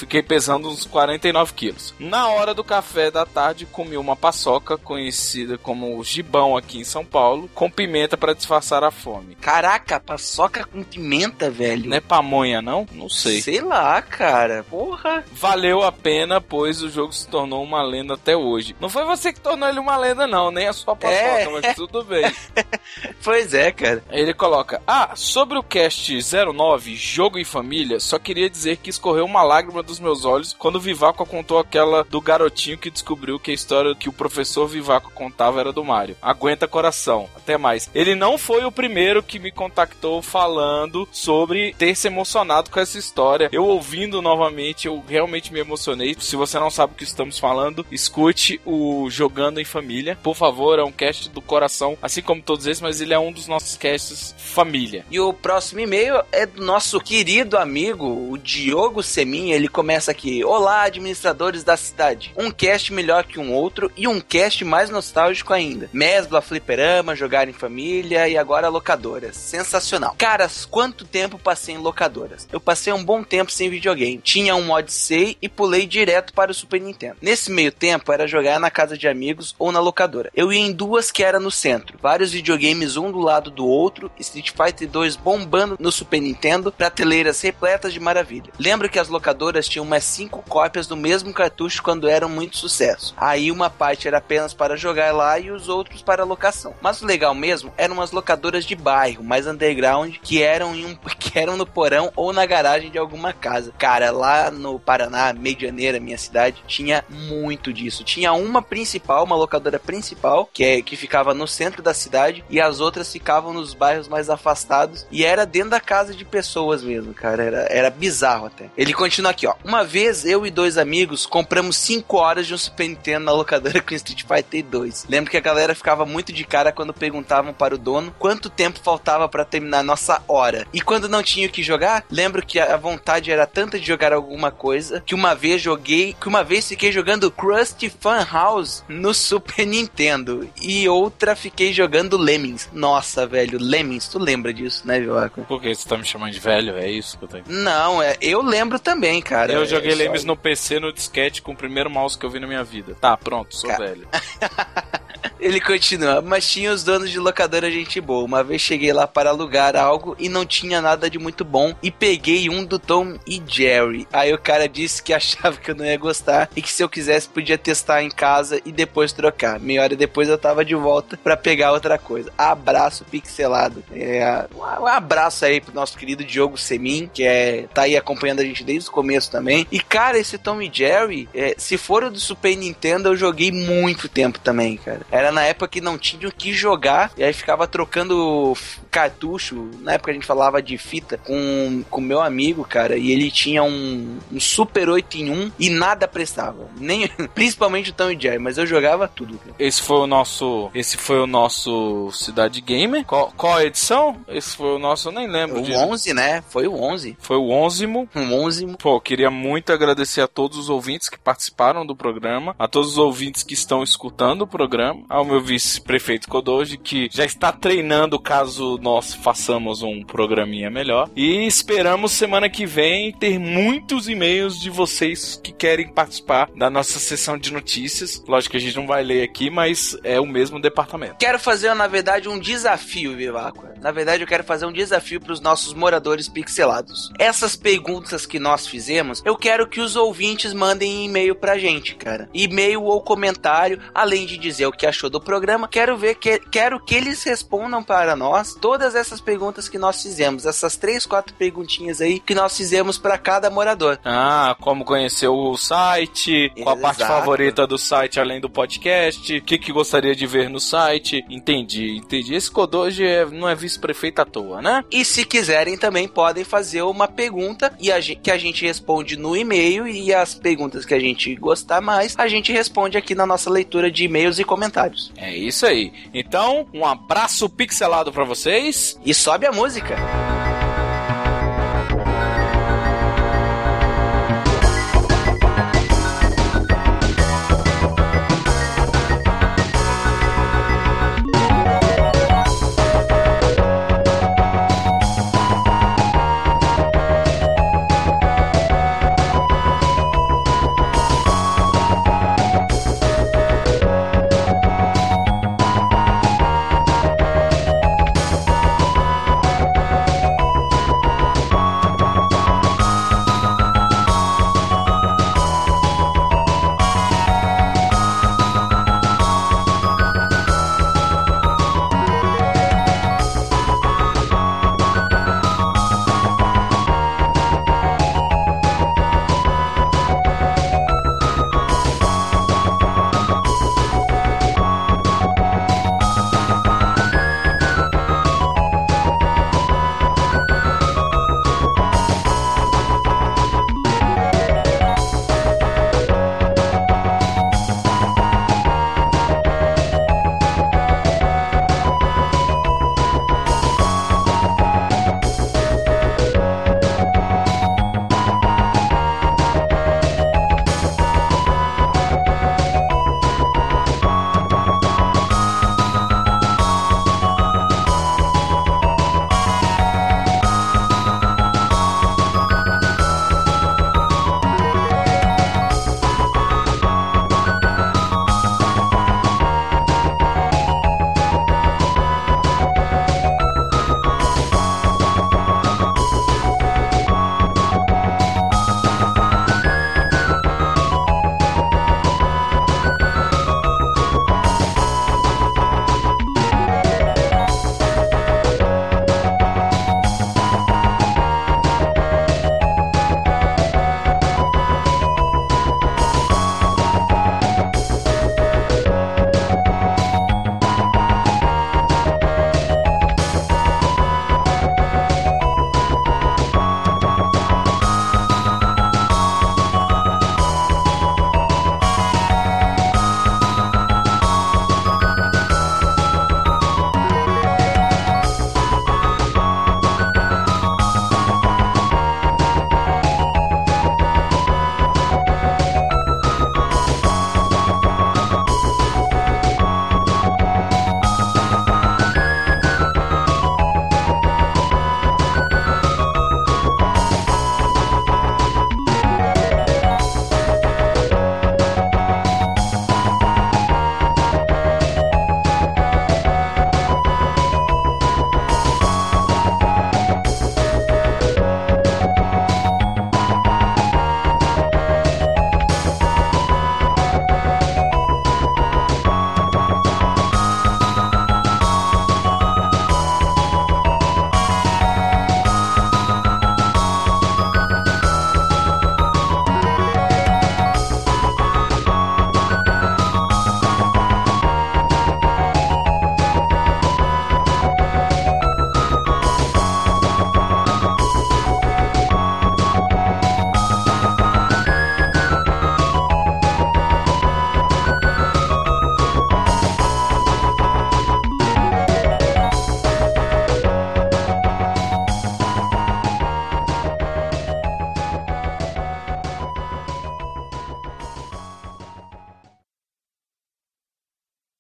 Na hora do café da tarde, comi uma paçoca, conhecida como gibão aqui em São Paulo, com pimenta para disfarçar a fome. Caraca, paçoca com pimenta, velho. Não é pamonha, não? Não sei. Sei lá, cara. Porra. Valeu a pena, pois o jogo se tornou uma lenda até hoje. Não foi você que tornou ele uma lenda, não, nem a sua paçoca, mas tudo bem. Pois é, cara. Ele coloca: sobre o cast 09, Jogo em Família, só queria dizer que escorreu uma lágrima dos meus olhos quando o Vivaco contou aquela do garotinho que descobriu que a história que o professor Vivaco contava era do Mario. Aguenta coração. Até mais. Ele não foi o primeiro que me contactou falando sobre ter se emocionado com essa história. Eu ouvindo novamente, eu realmente me emocionei. Se você não sabe o que estamos falando, escute o Jogando em Família. Por favor, é um cast do coração, assim como todos esses, mas ele é um dos nossos casts família. E o próximo e-mail é do nosso querido amigo, o Diogo Seminha. Ele começa aqui: olá, administradores da cidade. Um cast melhor que um outro e um cast mais nostálgico ainda. Mesbla, fliperama, jogar em família e agora locadoras. Sensacional. Caras, quanto tempo passei em locadoras? Eu passei um bom tempo sem videogame. Tinha um Odyssey e pulei direto para o Super Nintendo. Nesse meio tempo era jogar na casa de amigos ou na locadora. Eu ia em duas que era no centro. Vários videogames um do lado do outro, Street Fighter 2 bombando no Super Nintendo, prateleiras repletas de maravilha. Lembro que as locadoras tinham umas 5 cópias do mesmo cartucho quando eram muito sucesso. Aí uma parte era apenas para jogar lá e os outros para locação. Mas o legal mesmo eram umas locadoras de bairro, mais underground, que eram no porão ou na garagem de alguma casa. Cara, lá no Paraná, Medianeira, minha cidade, tinha muito disso. Tinha uma principal, uma locadora principal, que ficava no centro da cidade, e as outras ficavam nos bairros mais afastados, e era dentro da casa de pessoas mesmo, cara. Era bizarro até. Ele continua aqui, ó. Uma vez, eu e 2 amigos compramos 5 horas de um Super Nintendo na locadora com Street Fighter 2. Lembro que a galera ficava muito de cara quando perguntavam para o dono quanto tempo faltava para terminar a nossa hora. E quando não tinha o que jogar, lembro que a vontade era tanta de jogar alguma coisa, que uma vez fiquei jogando Krusty Fun House no Super Nintendo, e outra fiquei jogando Lemmings. Nossa, velho, Lemmings, tu lembra disso, né, Vivaco? Por que você tá me chamando de velho? É isso que eu tenho? Não, eu lembro também, cara. Eu joguei Lemmings no PC, no disquete, com o primeiro mouse que eu vi na minha vida. Tá, pronto, sou velho. Ele continua, mas tinha os donos de locadora gente boa. Uma vez cheguei lá para alugar algo e não tinha nada de muito bom e peguei um do Tom e Jerry. Aí o cara disse que achava que eu não ia gostar e que se eu quisesse podia testar em casa e depois trocar. Meia hora depois eu tava de volta pra pegar outra coisa. Abraço pixelado. Um abraço aí pro nosso querido Diogo Semin, que tá aí acompanhando a gente desde o começo também. E cara, esse Tom e Jerry, se for o do Super Nintendo, eu joguei muito tempo também, cara. Era na época que não tinha o que jogar e aí ficava trocando cartucho. Na época a gente falava de fita com meu amigo, cara, e ele tinha um Super 8 em 1 e nada prestava. Principalmente o Tom e Jerry, mas eu jogava tudo, cara. Esse foi o nosso Cidade Gamer. Qual a edição? Esse foi o nosso, eu nem lembro. O 11, né? Foi o 11. Foi o 11º. O 11º. Pô, queria muito agradecer a todos os ouvintes que participaram do programa, a todos os ouvintes que estão escutando o programa, ao meu vice-prefeito Kodoji, que já está treinando caso nós façamos um programinha melhor. E esperamos semana que vem ter muitos e-mails de vocês que querem participar da nossa sessão de notícias. Lógico que a gente não vai ler aqui, mas é o mesmo departamento. Quero fazer, na verdade, um desafio, Viváqua. Na verdade, eu quero fazer um desafio para os nossos moradores pixelados. Essas perguntas que nós fizemos, eu quero que os ouvintes mandem e-mail pra gente, cara. E-mail ou comentário, além de dizer o que achou do programa, quero que eles respondam para nós todas essas perguntas que nós fizemos. Essas 3, 4 perguntinhas aí que nós fizemos para cada morador. Ah, como conhecer o site, qual a parte favorita do site além do podcast, o que gostaria de ver no site. Entendi. Esse Kodoji não é vice-prefeito à toa, né? E se quiserem também podem fazer uma pergunta que a gente responde no e-mail, e as perguntas que a gente gostar mais, a gente responde aqui na nossa leitura de e-mails e comentários. É isso aí. Então, um abraço pixelado pra vocês. E sobe a música.